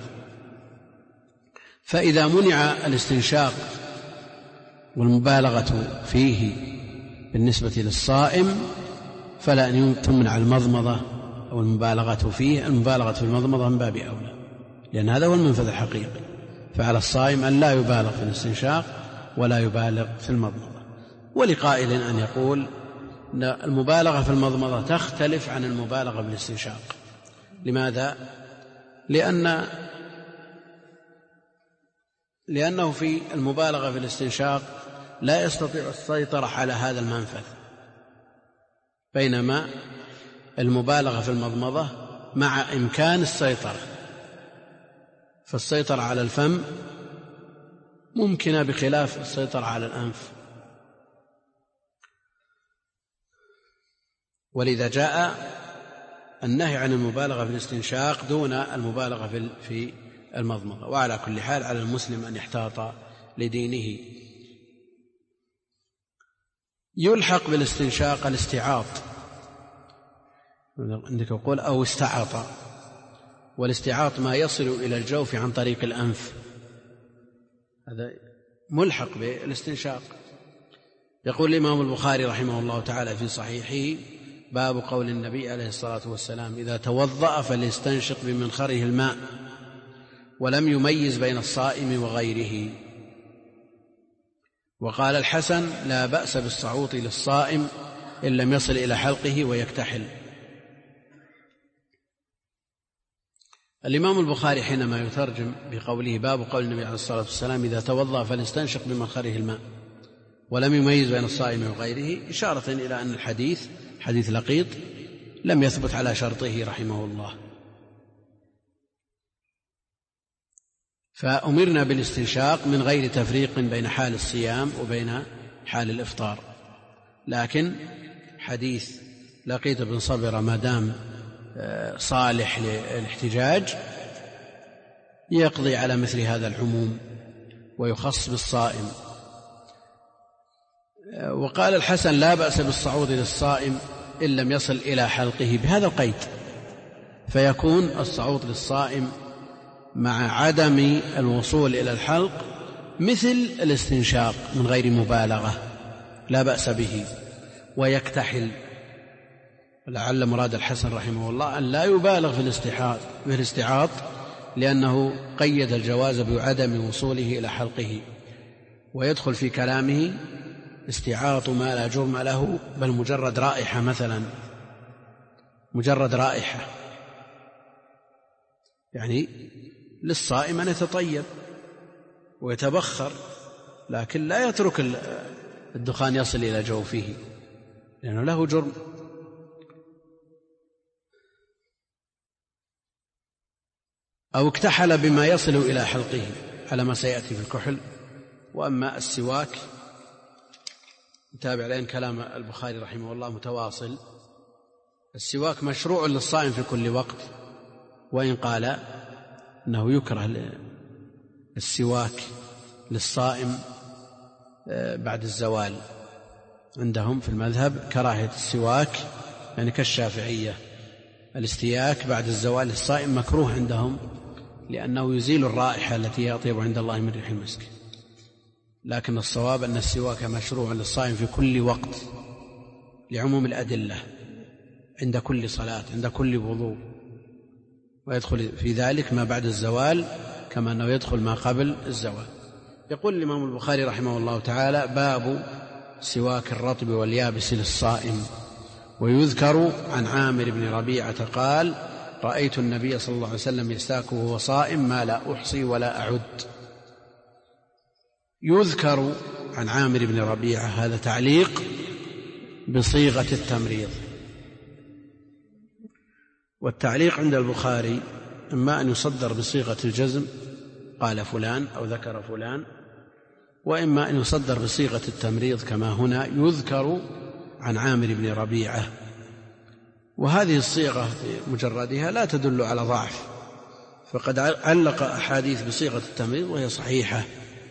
فإذا منع الاستنشاق والمبالغة فيه بالنسبة للصائم فلا أن تمنع المضمضة أو المبالغة فيه. المبالغة في المضمضة من باب أولى، لأن هذا هو المنفذ الحقيقي. فعلى الصائم أن لا يبالغ في الاستنشاق ولا يبالغ في المضمضة. ولقائل أن يقول أن المبالغة في المضمضة تختلف عن المبالغة بالاستنشاق. لماذا؟ لأن لأنه في المبالغة في الاستنشاق لا يستطيع السيطرة على هذا المنفذ، بينما المبالغة في المضمضة مع إمكان السيطرة، فالسيطرة على الفم ممكنة بخلاف السيطرة على الأنف. ولذا جاء النهي عن المبالغة في الاستنشاق دون المبالغة في المضمضة. وعلى كل حال على المسلم أن يحتاط لدينه. يلحق بالاستنشاق الاستعاط، عندك يقول أو استعاط، والاستعاط ما يصل إلى الجوف عن طريق الأنف، هذا ملحق بالاستنشاق. يقول الإمام البخاري رحمه الله تعالى في صحيحه: باب قول النبي عليه الصلاة والسلام: إذا توضأ فليستنشق بمنخره الماء، ولم يميز بين الصائم وغيره. وقال الحسن: لا بأس بالصعوط للصائم إن لم يصل إلى حلقه ويكتحل. الإمام البخاري حينما يترجم بقوله باب قول النبي عليه الصلاة والسلام: إذا توضأ فليستنشق بمنخره الماء ولم يميز بين الصائم وغيره، إشارة إلى أن الحديث حديث لقيط لم يثبت على شرطه رحمه الله. فأمرنا بالاستنشاق من غير تفريق بين حال الصيام وبين حال الإفطار، لكن حديث لقيط بن صبرة ما دام صالح للاحتجاج يقضي على مثل هذا العموم ويخص بالصائم. وقال الحسن: لا بأس بالصعود للصائم إن لم يصل إلى حلقه، بهذا القيد، فيكون الصعود للصائم مع عدم الوصول إلى الحلق مثل الاستنشاق من غير مبالغة، لا بأس به. ويكتحل، لعل مراد الحسن رحمه الله أن لا يبالغ في الاستعاط، لأنه قيد الجواز بعدم وصوله إلى حلقه. ويدخل في كلامه استعاط ما لا جرم له، بل مجرد رائحة، مثلا مجرد رائحة، يعني للصائم أن يتطيب ويتبخر، لكن لا يترك الدخان يصل إلى جوفه لأنه له جرم. أو اكتحل بما يصل إلى حلقه على ما سيأتي في الكحل. وأما السواك، نتابع لأن كلام البخاري رحمه الله متواصل. السواك مشروع للصائم في كل وقت، وإن قال أنه يكره السواك للصائم بعد الزوال، عندهم في المذهب كراهية السواك، يعني كالشافعية الاستياك بعد الزوال للصائم مكروه عندهم، لأنه يزيل الرائحة التي هي أطيب عند الله من ريح المسك. لكن الصواب أن السواك مشروع للصائم في كل وقت لعموم الأدلة، عند كل صلاة، عند كل وضوء، ويدخل في ذلك ما بعد الزوال كما أنه يدخل ما قبل الزوال. يقول الإمام البخاري رحمه الله تعالى: باب سواك الرطب واليابس للصائم. ويذكر عن عامر بن ربيعة قال: رأيت النبي صلى الله عليه وسلم يستاك وهو صائم ما لا أحصي ولا أعد. يذكر عن عامر بن ربيعة، هذا تعليق بصيغة التمريض. والتعليق عند البخاري إما أن يصدر بصيغة الجزم قال فلان أو ذكر فلان، وإما أن يصدر بصيغة التمريض كما هنا يذكر عن عامر بن ربيعة. وهذه الصيغة بمجردها لا تدل على ضعف، فقد علق أحاديث بصيغة التمريض وهي صحيحة.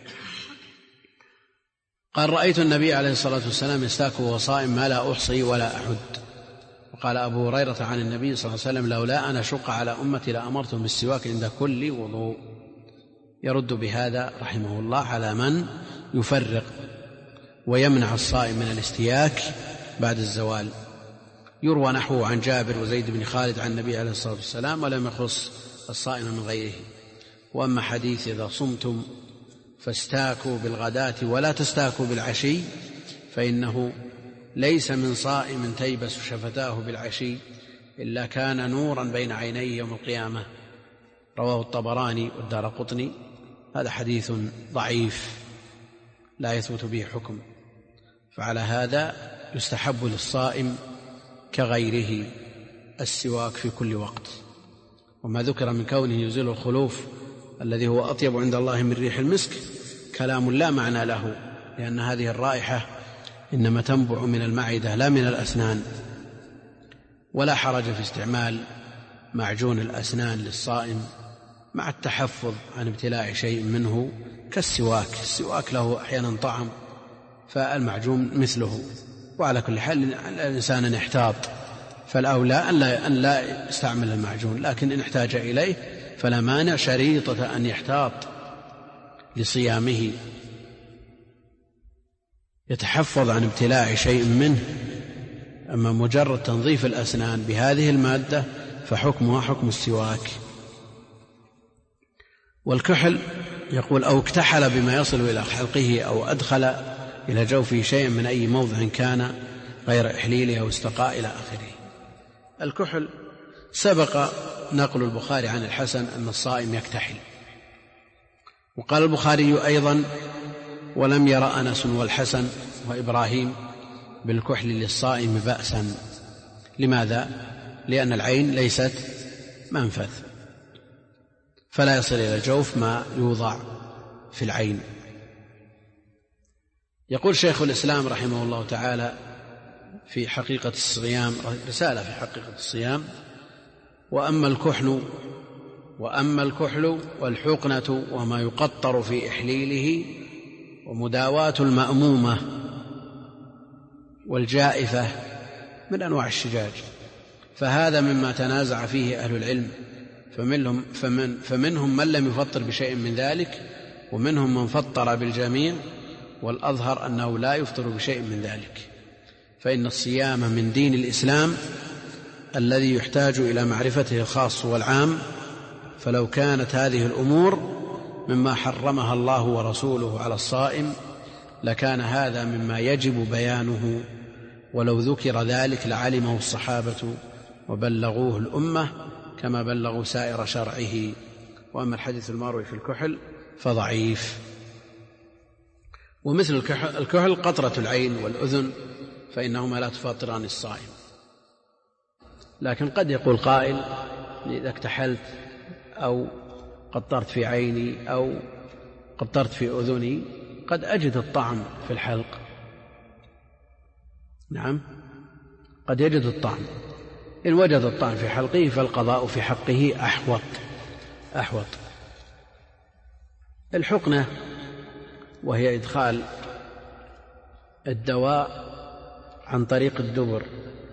قال: رأيت النبي عليه الصلاة والسلام يستاك وهو صائم ما لا أحصي ولا أعد. وقال أبو هريرة عن النبي صلى الله عليه وسلم: لولا أن أشق على أمتي لأمرتهم بالسواك عند كل وضوء. يرد بهذا رحمه الله على من يفرق ويمنع الصائم من الاستياك بعد الزوال. يروى نحوه عن جابر وزيد بن خالد عن النبي عليه الصلاة والسلام، ولم يخص الصائم من غيره. وأما حديث إذا صمتم فاستاكوا بالغداة ولا تستاكوا بالعشي، فإنه ليس من صائم تيبس شفتاه بالعشي إلا كان نورا بين عينيه يوم القيامة. رواه الطبراني والدارقطني هذا حديث ضعيف لا يثبت به حكم، فعلى هذا يستحب للصائم كغيره السواك في كل وقت. وما ذكر من كونه يزيل الخلوف الذي هو أطيب عند الله من ريح المسك كلام لا معنى له، لأن هذه الرائحة إنما تنبع من المعدة لا من الأسنان، ولا حرج في استعمال معجون الأسنان للصائم مع التحفظ عن ابتلاع شيء منه كالسواك. السواك له أحيانا طعم فالمعجون مثله. وعلى كل حال الإنسان أن يحتاط، فالأولى أن لا يستعمل المعجون، لكن إن احتاج إليه فلا مانع شريطة أن يحتاط لصيامه، يتحفظ عن ابتلاع شيء منه. أما مجرد تنظيف الأسنان بهذه المادة فحكمها حكم السواك. والكحل يقول أو اكتحل بما يصل إلى حلقه أو أدخل إلى جوفه شيء من أي موضع كان غير إحليله أو استقاء إلى آخره. الكحل سبق نقل البخاري عن الحسن أن الصائم يكتحل، وقال البخاري أيضا ولم ير أنس والحسن وإبراهيم بالكحل للصائم بأسا. لماذا؟ لأن العين ليست منفذ، فلا يصل إلى الجوف ما يوضع في العين. يقول شيخ الإسلام رحمه الله تعالى في حقيقة الصيام، رسالة في حقيقة الصيام: وأما الكحل والحقنة وما يقطر في إحليله ومداواة المأمومة والجائفة من أنواع الشجاج، فهذا مما تنازع فيه أهل العلم، فمنهم من لم يفطر بشيء من ذلك، ومنهم من فطر بالجميع، والأظهر أنه لا يفطر بشيء من ذلك، فإن الصيام من دين الإسلام الذي يحتاج إلى معرفته الخاص والعام. فلو كانت هذه الأمور مما حرمها الله ورسوله على الصائم لكان هذا مما يجب بيانه، ولو ذكر ذلك لعلمه الصحابة وبلغوه الأمة كما بلغوا سائر شرعه. وأما الحديث المروي في الكحل فضعيف. ومثل الكحل قطرة العين والأذن فإنهما لا تفطران الصائم. لكن قد يقول قائل: إذا اكتحلت أو قطرت في عيني أو قطرت في أذني قد أجد الطعم في الحلق. نعم، قد يجد الطعم. إن وجد الطعم في حلقه فالقضاء في حقه أحوط. الحقنة وهي إدخال الدواء عن طريق الدبر،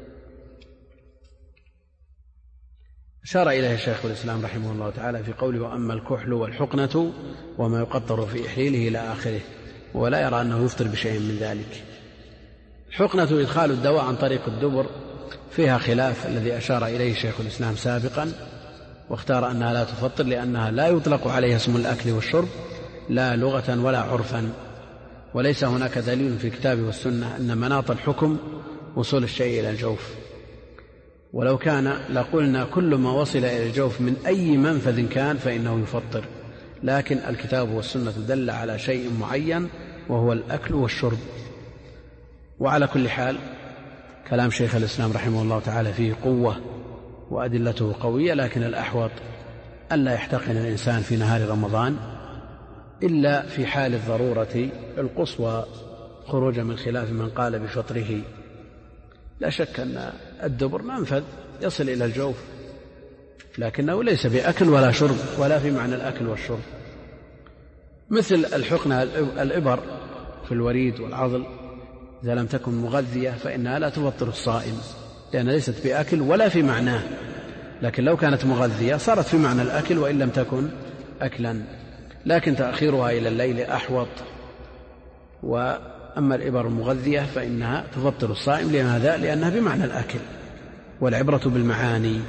أشار إليه شيخ الإسلام رحمه الله تعالى في قوله: وأما الكحل والحقنة وما يقطر في إحليله إلى آخره، ولا يرى أنه يفطر بشيء من ذلك. الحقنة إدخال الدواء عن طريق الدبر فيها خلاف الذي أشار إليه شيخ الإسلام سابقا، واختار أنها لا تفطر لأنها لا يطلق عليها اسم الأكل والشرب لا لغة ولا عرفا، وليس هناك دليل في الكتاب والسنة أن مناط الحكم وصول الشيء إلى الجوف. ولو كان لقلنا كل ما وصل إلى الجوف من أي منفذ كان فإنه يفطر، لكن الكتاب والسنة دل على شيء معين وهو الأكل والشرب. وعلى كل حال كلام شيخ الإسلام رحمه الله تعالى فيه قوة وأدلته قوية، لكن الأحوط ألا يحتقن الإنسان في نهار رمضان إلا في حال الضرورة القصوى، خروجا من خلاف من قال بفطره. لا شك أن الدبر منفذ يصل إلى الجوف، لكنه ليس بأكل ولا شرب ولا في معنى الأكل والشرب. مثل الحقنة الإبر في الوريد والعضل إذا لم تكن مغذية فإنها لا تفطر الصائم، لأنها ليست بأكل ولا في معناه، لكن لو كانت مغذية صارت في معنى الأكل وإن لم تكن أكلا، لكن تأخيرها إلى الليل أحوط. وأما الإبر المغذية فإنها تفطر الصائم. لماذا؟ لأنها بمعنى الأكل، والعبرة بالمعاني.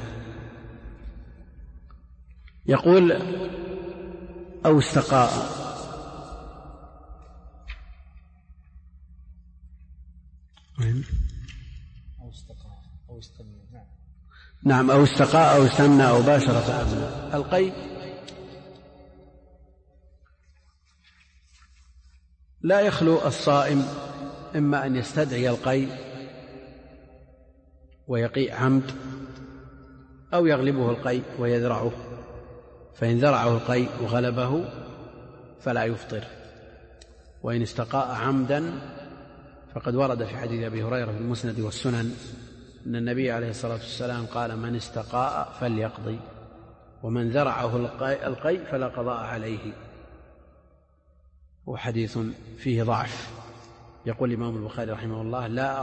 يقول: أو استقاء. نعم، أو استقاء أو استمنى أو باشر فأمنى. القي لا يخلو الصائم إما أن يستدعي القيء ويقيء عمد، أو يغلبه القيء ويذرعه، فإن ذرعه القيء وغلبه فلا يفطر. وإن استقاء عمدا فقد ورد في حديث أبي هريرة في المسند والسنن أن النبي عليه الصلاة والسلام قال: من استقاء فليقضي، ومن ذرعه القيء فلا قضاء عليه. وحديث فيه ضعف. يقول الإمام البخاري رحمه الله: لا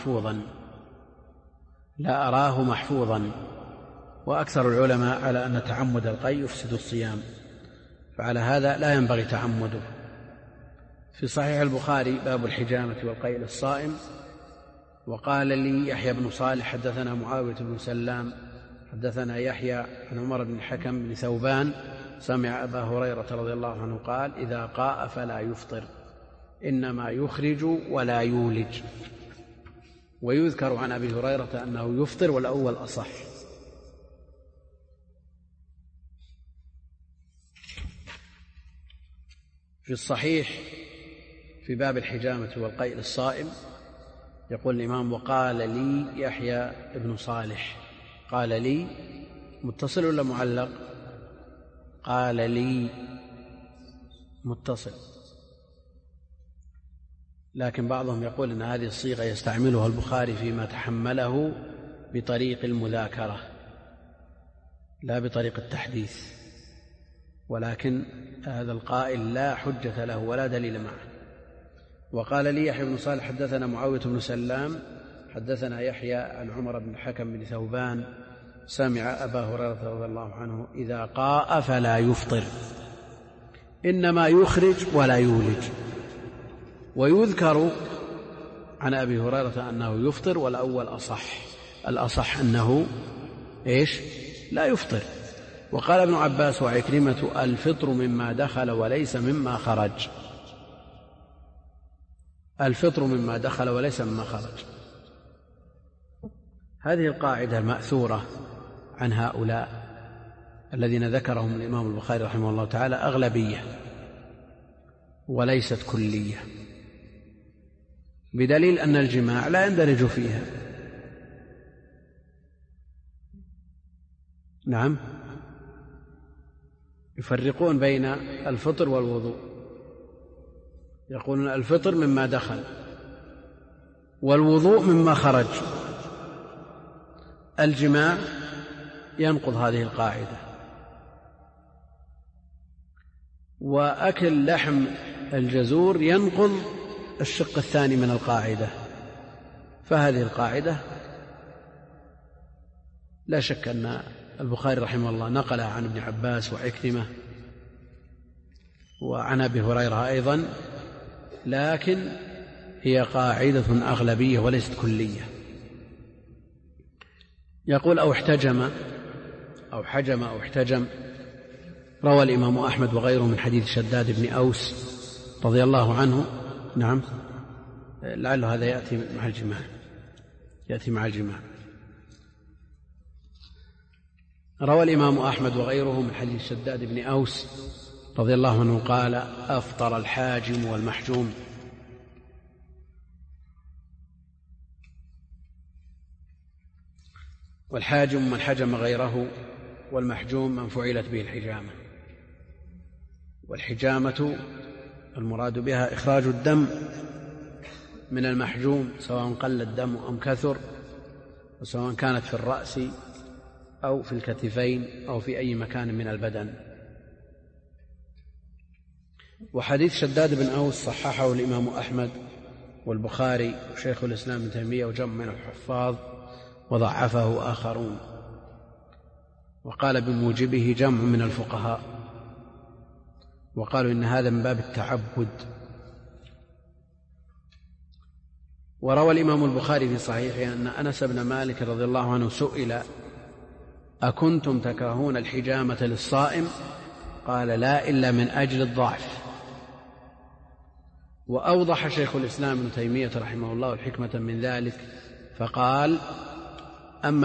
أراه محفوظا. وأكثر العلماء على أن تعمد القيء يفسد الصيام، فعلى هذا لا ينبغي تعمده. في صحيح البخاري باب الحجامة والقيء للصائم: وقال لي يحيى بن صالح حدثنا معاوية بن سلام حدثنا يحيى عن عمر بن الحكم بن ثوبان سمع أبا هريرة رضي الله عنه قال: إذا قاء فلا يفطر، إنما يخرج ولا يولج. ويذكر عن أبي هريرة أنه يفطر، والأول أصح. في الصحيح في باب الحجامة والقيء للصائم يقول الإمام: وقال لي يحيى بن صالح. قال لي متصل ولا معلق؟ قال لي متصل، لكن بعضهم يقول أن هذه الصيغة يستعملها البخاري فيما تحمله بطريق المذاكرة لا بطريق التحديث، ولكن هذا القائل لا حجة له ولا دليل معه. وقال لي يحيى بن صالح حدثنا معاوية بن سلام حدثنا يحيى عن عمر بن الحكم بن ثوبان سمع أبا هريرة رضي الله عنه: إذا قاء فلا يفطر، إنما يخرج ولا يولج. ويذكر عن أبي هريرة أنه يفطر، والأول أصح. الأصح أنه لا يفطر. وقال ابن عباس وعكرمة: الفطر مما دخل وليس مما خرج. الفطر مما دخل وليس مما خرج. هذه القاعدة المأثورة عن هؤلاء الذين ذكرهم الإمام البخاري رحمه الله تعالى أغلبية وليست كلية، بدليل أن الجماع لا يندرج فيها. نعم، يفرقون بين الفطر والوضوء، يقولون الفطر مما دخل والوضوء مما خرج. الجماع ينقض هذه القاعدة، وأكل لحم الجزور ينقض الشق الثاني من القاعدة. فهذه القاعدة لا شك أن البخاري رحمه الله نقلها عن ابن عباس وعكرمة وعن أبي هريرة أيضا، لكن هي قاعدة أغلبية وليست كلية. يقول: أو احتجم أو حجم أو احتجم. روى الإمام أحمد وغيره من حديث شداد بن أوس رضي الله عنه. نعم، لعل هذا يأتي مع الجماع. روى الإمام أحمد وغيره من حديث شداد بن أوس رضي الله عنه قال: أفطر الحاجم والمحجوم. والحاجم من حجم غيره، والمحجوم من فعلت به الحجامة. والحجامة المراد بها إخراج الدم من المحجوم، سواء قل الدم أم كثر، وسواء كانت في الرأس أو في الكتفين أو في أي مكان من البدن. وحديث شداد بن أوس صححه الإمام أحمد والبخاري وشيخ الإسلام ابن تيمية وجمع من الحفاظ، وضعفه آخرون، وقال بموجبه جمع من الفقهاء، وقالوا إن هذا من باب التعبد. وروى الإمام البخاري في صحيحه أن أنس بن مالك رضي الله عنه سئل: أكنتم تكرهون الحجامة للصائم؟ قال: لا، إلا من أجل الضعف. وأوضح شيخ الإسلام ابن تيمية رحمه الله الحكمة من ذلك فقال: أما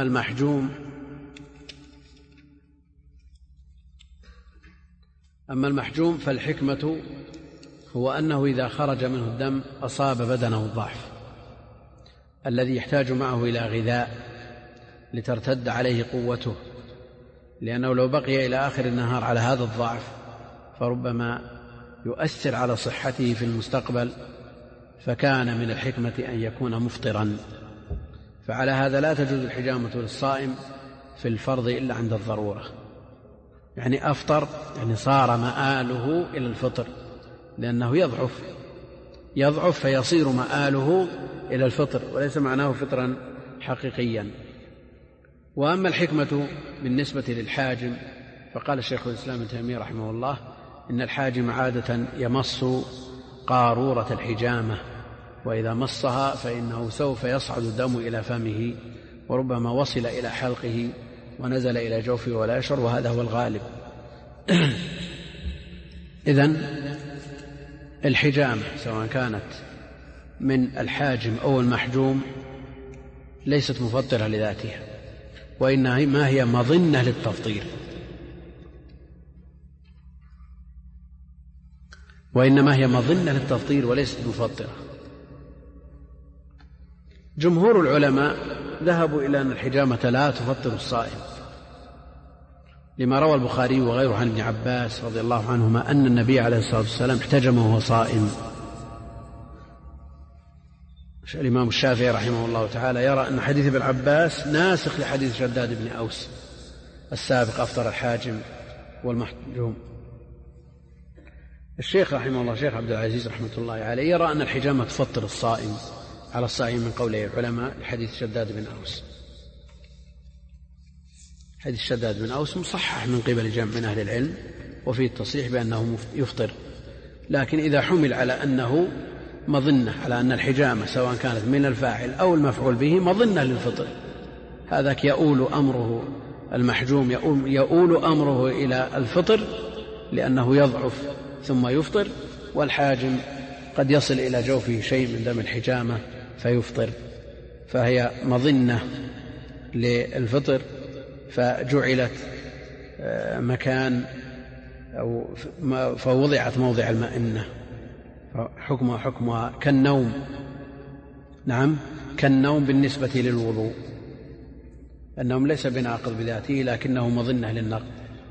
المحجوم فالحكمة هو أنه إذا خرج منه الدم أصاب بدنه الضعف الذي يحتاج معه إلى غذاء لترتد عليه قوته، لأنه لو بقي إلى آخر النهار على هذا الضعف فربما يؤثر على صحته في المستقبل، فكان من الحكمة أن يكون مفطرا. فعلى هذا لا تجوز الحجامة للصائم في الفرض إلا عند الضرورة، يعني أفطر يعني صار مآله إلى الفطر، لأنه يضعف فيصير مآله إلى الفطر وليس معناه فطرا حقيقيا. وأما الحكمة بالنسبة للحاجم فقال الشيخ الإسلام ابن تيمية رحمه الله إن الحاجم عادة يمص قارورة الحجامة، وإذا مصها فإنه سوف يصعد الدم إلى فمه وربما وصل إلى حلقه ونزل إلى جوفه ولا يشعر، وهذا هو الغالب. إذن الحجامة سواء كانت من الحاجم أو المحجوم ليست مفطرة لذاتها، وإنما هي مظنة للتفطير، وليست مفطرة. جمهور العلماء ذهبوا إلى أن الحجامة لا تفطر الصائم، لما روى البخاري وغيره عن ابن عباس رضي الله عنهما أن النبي عليه الصلاة والسلام احتجم وهو صائم. الإمام الشافعي رحمه الله تعالى يرى أن حديث ابن عباس ناسخ لحديث شداد بن أوس السابق أفطر الحاجم والمحجوم. الشيخ رحمه الله الشيخ عبد العزيز رحمة الله عليه يرى أن الحجامة تفطر الصائم على الصحيح من قوله العلماء لحديث شداد بن أوس. حديث شداد بن أوس مصحح من قبل جمع من أهل العلم وفيه التصريح بأنه يفطر، لكن إذا حمل على أنه مظنة على أن الحجامة سواء كانت من الفاعل أو المفعول به مظنة للفطر، هذاك يؤول أمره المحجوم يؤول أمره إلى الفطر لأنه يضعف ثم يفطر، والحاجم قد يصل إلى جوفه شيء من دم الحجامة فيفطر، فهي مظنة للفطر فجعلت مكان أو فوضعت موضع المئنة، حكمها كالنوم. نعم كالنوم بالنسبة للوضوء، النوم ليس بناقض بذاته لكنه مظنة للنقض.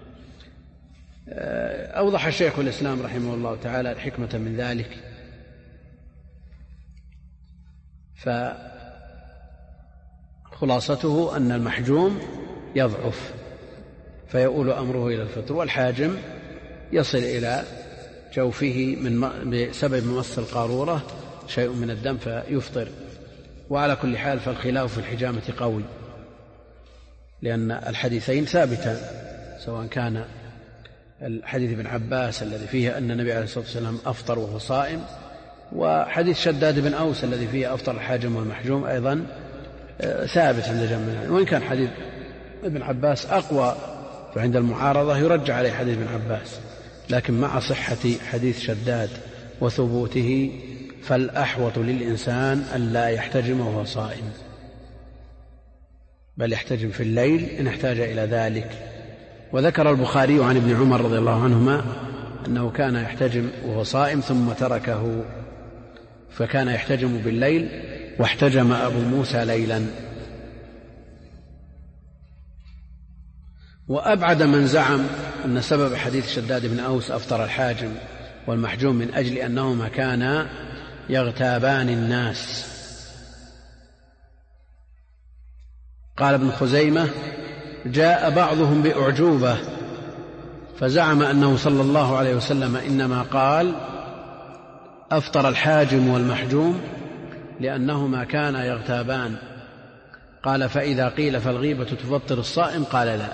أوضح الشيخ الإسلام رحمه الله تعالى الحكمة من ذلك، فخلاصته أن المحجوم يضعف فيؤول أمره إلى الفطر، والحاجم يصل إلى جوفه بسبب ممس القارورة شيء من الدم فيفطر. وعلى كل حال فالخلاف في الحجامة قوي، لأن الحديثين ثابتان، سواء كان الحديث ابن عباس الذي فيه أن النبي عليه الصلاة والسلام أفطر وهو صائم، وحديث شداد بن أوس الذي فيه أفطر الحاجم والمحجوم أيضا ثابت عند جمع، وإن كان حديث ابن عباس أقوى فعند المعارضة يرجع عليه حديث ابن عباس، لكن مع صحة حديث شداد وثبوته فالأحوط للإنسان أن لا يحتجم وهو صائم، بل يحتجم في الليل إن احتاج إلى ذلك. وذكر البخاري عن ابن عمر رضي الله عنهما أنه كان يحتجم وهو صائم ثم تركه، فكان يحتجم بالليل واحتجم أبو موسى ليلا. وأبعد من زعم أن سبب حديث شداد بن أوس أفطر الحاجم والمحجوم من أجل أنهما كانا يغتابان الناس. قال ابن خزيمة جاء بعضهم بأعجوبة فزعم أنه صلى الله عليه وسلم إنما قال أفطر الحاجم والمحجوم لأنهما كانا يغتابان. قال فإذا قيل فالغيبة تفطر الصائم قال لا،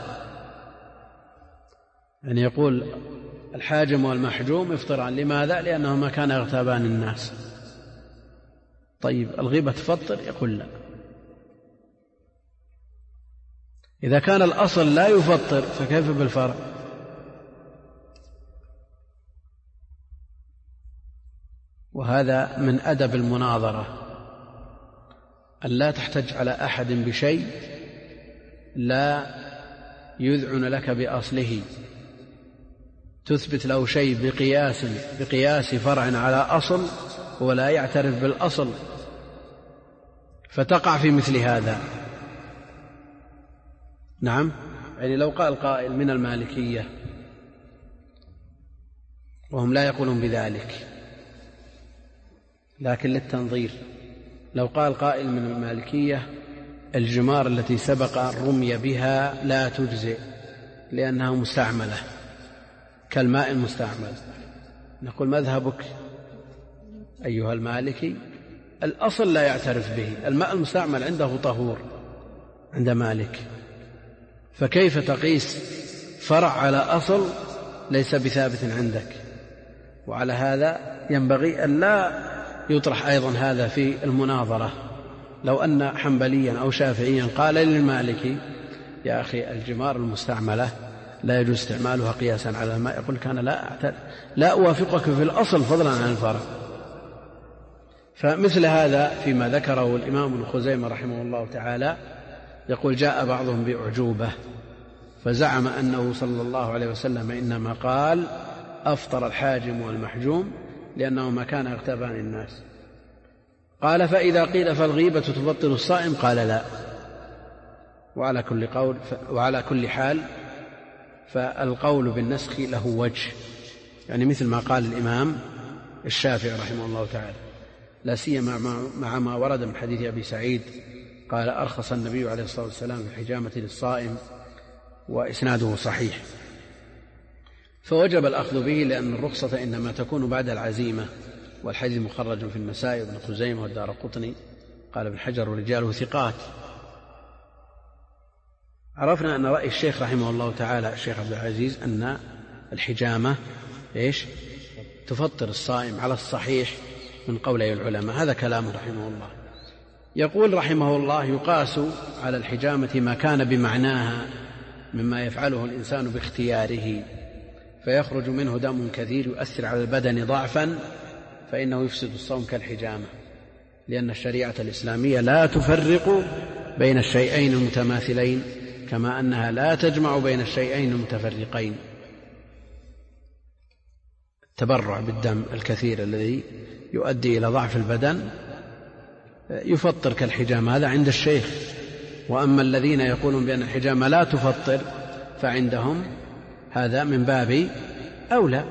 يعني يقول الحاجم والمحجوم يفطران، لماذا؟ لأنهما كانا يغتابان الناس. طيب الغيبة تفطر؟ يقول لا. إذا كان الأصل لا يفطر فكيف بالفرع؟ وهذا من أدب المناظرة أن لا تحتج على أحد بشيء لا يذعن لك بأصله، تثبت له شيء بقياس فرع على أصل ولا يعترف بالأصل، فتقع في مثل هذا. نعم، يعني لو قال قائل من المالكية وهم لا يقولون بذلك لكن للتنظير، لو قال قائل من المالكية الجمار التي سبق الرمي بها لا تجزئ لأنها مستعملة كالماء المستعمل، نقول مذهبك أيها المالكي الأصل لا يعترف به، الماء المستعمل عنده طهور عند مالك، فكيف تقيس فرع على أصل ليس بثابت عندك؟ وعلى هذا ينبغي أن لا يطرح أيضا هذا في المناظرة. لو أن حنبليا أو شافعيا قال للمالكي يا أخي الجمار المستعملة لا يجوز استعمالها قياسا على الماء، يقول كان لا أوافقك في الأصل فضلا عن الفرع. فمثل هذا فيما ذكره الإمام ابن خزيمة رحمه الله تعالى، يقول جاء بعضهم بأعجوبة فزعم أنه صلى الله عليه وسلم إنما قال أفطر الحاجم والمحجوم لأنهما كان يغتابان الناس. قال فإذا قيل فالغيبة تبطل الصائم؟ قال لا. وعلى كل حال فالقول بالنسخ له وجه، يعني مثل ما قال الإمام الشافعي رحمه الله تعالى، لا سيما مع ما ورد من حديث أبي سعيد قال أرخص النبي عليه الصلاة والسلام في الحجامة للصائم، وإسناده صحيح، فوجب الأخذ به لأن الرخصة إنما تكون بعد العزيمة، والحديث مخرج في النسائي وابن خزيمة والدارقطني. قال ابن حجر ورجاله ثقات. عرفنا أن رأي الشيخ رحمه الله تعالى الشيخ عبد العزيز أن الحجامة تفطر الصائم على الصحيح من قولي العلماء، هذا كلامه رحمه الله. يقول رحمه الله يقاس على الحجامة ما كان بمعناها مما يفعله الإنسان باختياره فيخرج منه دم كثير يؤثر على البدن ضعفا فإنه يفسد الصوم كالحجامة، لأن الشريعة الإسلامية لا تفرق بين الشيئين المتماثلين كما أنها لا تجمع بين الشيئين المتفرقين. التبرع بالدم الكثير الذي يؤدي إلى ضعف البدن يفطر كالحجامة، هذا عند الشيخ. وأما الذين يقولون بأن الحجامة لا تفطر فعندهم هذا من باب أولى.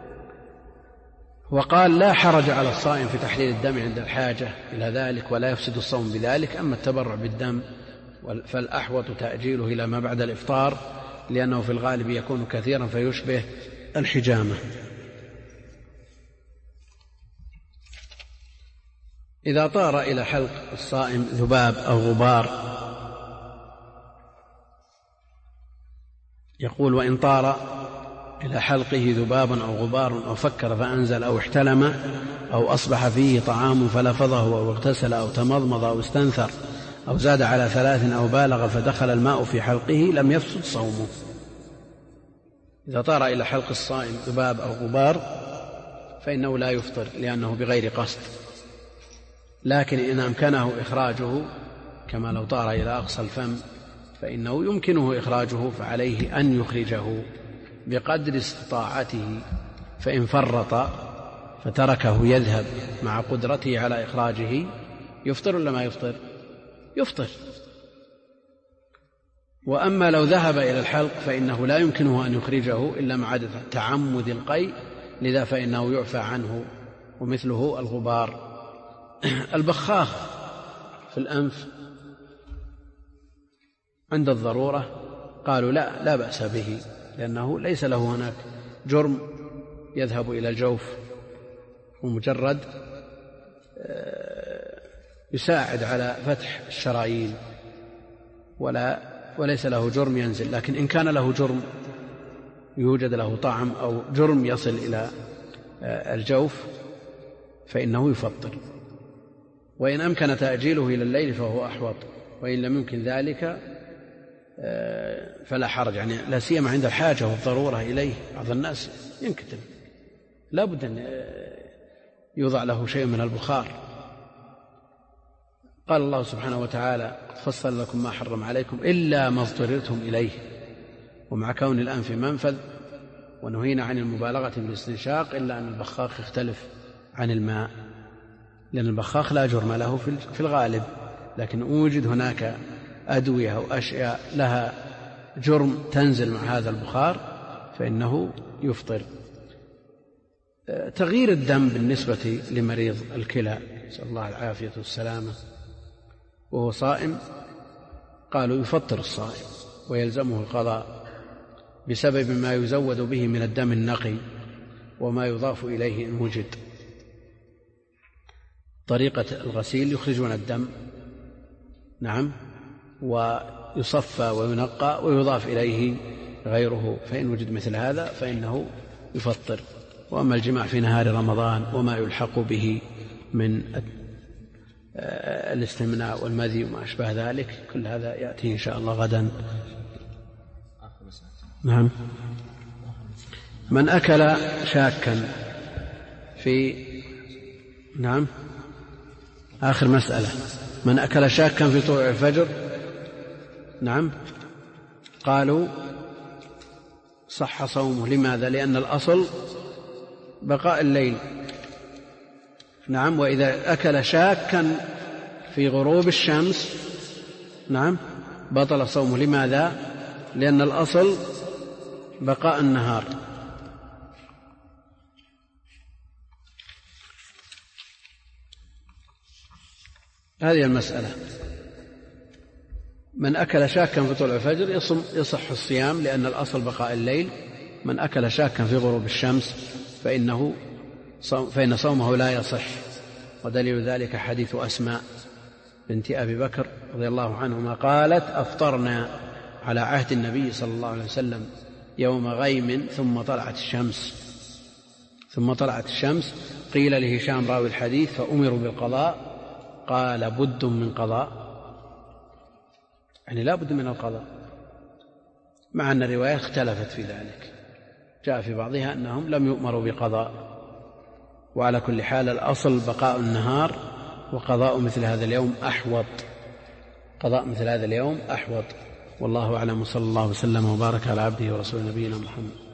وقال لا حرج على الصائم في تحليل الدم عند الحاجة إلى ذلك ولا يفسد الصوم بذلك. أما التبرع بالدم فالأحوط تأجيله إلى ما بعد الإفطار لأنه في الغالب يكون كثيرا فيشبه الحجامة. إذا طار إلى حلق الصائم ذباب أو غبار، يقول وإن طار إلى حلقه ذباب أو غبار أو فكر فأنزل أو احتلم أو أصبح فيه طعام فلفظه أو اغتسل أو تمضمض أو استنثر أو زاد على 3 أو بالغ فدخل الماء في حلقه لم يفسد صومه. إذا طار إلى حلق الصائم ذباب أو غبار فإنه لا يفطر لأنه بغير قصد، لكن إن أمكنه إخراجه كما لو طار إلى أقصى الفم فإنه يمكنه إخراجه فعليه أن يخرجه بقدر استطاعته، فإن فرط فتركه يذهب مع قدرته على إخراجه يفطر ولا ما يفطر؟ يفطر. وأما لو ذهب إلى الحلق فإنه لا يمكنه أن يخرجه إلا مع تعمد القيء، لذا فإنه يعفى عنه، ومثله الغبار. البخاخ في الأنف عند الضرورة قالوا لا بأس به لأنه ليس له هناك جرم يذهب إلى الجوف، ومجرد يساعد على فتح الشرايين وليس له جرم ينزل. لكن إن كان له جرم يوجد له طعم أو جرم يصل إلى الجوف فإنه يفطر. وإن أمكن تأجيله إلى الليل فهو أحوط، وإن لم يمكن ذلك فلا حرج، يعني لا سيما عند الحاجة والضرورة إليه. بعض الناس ينكتم لا بد أن يوضع له شيء من البخار. قال الله سبحانه وتعالى فصل لكم ما حرم عليكم إلا ما اضطررتم إليه، ومع كون الأنف منفذ ونهينا عن المبالغة في الاستنشاق، إلا أن البخاخ يختلف عن الماء، لأن البخاخ لا جرم له في الغالب، لكن أوجد هناك أدوية أو أشياء لها جرم تنزل مع هذا البخار فإنه يفطر. تغيير الدم بالنسبة لمريض الكلى نسأل الله العافية والسلامة وهو صائم، قالوا يفطر الصائم ويلزمه القضاء بسبب ما يزود به من الدم النقي وما يضاف إليه إن وجد. طريقة الغسيل يخرجون الدم نعم ويصفى وينقى ويضاف إليه غيره، فإن وجد مثل هذا فإنه يفطر. وأما الجماع في نهار رمضان وما يلحق به من الاستمناء والمذي وما أشبه ذلك كل هذا يأتي إن شاء الله غدا. نعم. من أكل شاكا في نعم آخر مسألة، من أكل شاكا في طلوع الفجر نعم قالوا صح صومه. لماذا؟ لأن الأصل بقاء الليل نعم، وإذا أكل شاكا في غروب الشمس نعم بطل صومه. لماذا؟ لأن الأصل بقاء النهار. هذه المسألة. من أكل شاكا في طلوع الفجر يصح الصيام لأن الأصل بقاء الليل. من أكل شاكا في غروب الشمس فإن صومه لا يصح، ودليل ذلك حديث أسماء بنت أبي بكر رضي الله عنهما قالت أفطرنا على عهد النبي صلى الله عليه وسلم يوم غيم ثم طلعت الشمس قيل لهشام راوي الحديث فأمروا بالقضاء قال بد من قضاء، يعني لا بد من القضاء، مع أن الرواية اختلفت في ذلك، جاء في بعضها أنهم لم يؤمروا بقضاء. وعلى كل حال الأصل بقاء النهار، وقضاء مثل هذا اليوم أحوط، قضاء مثل هذا اليوم أحوط. والله أعلم، صلى الله وسلم وبارك على عبده ورسول نبينا محمد.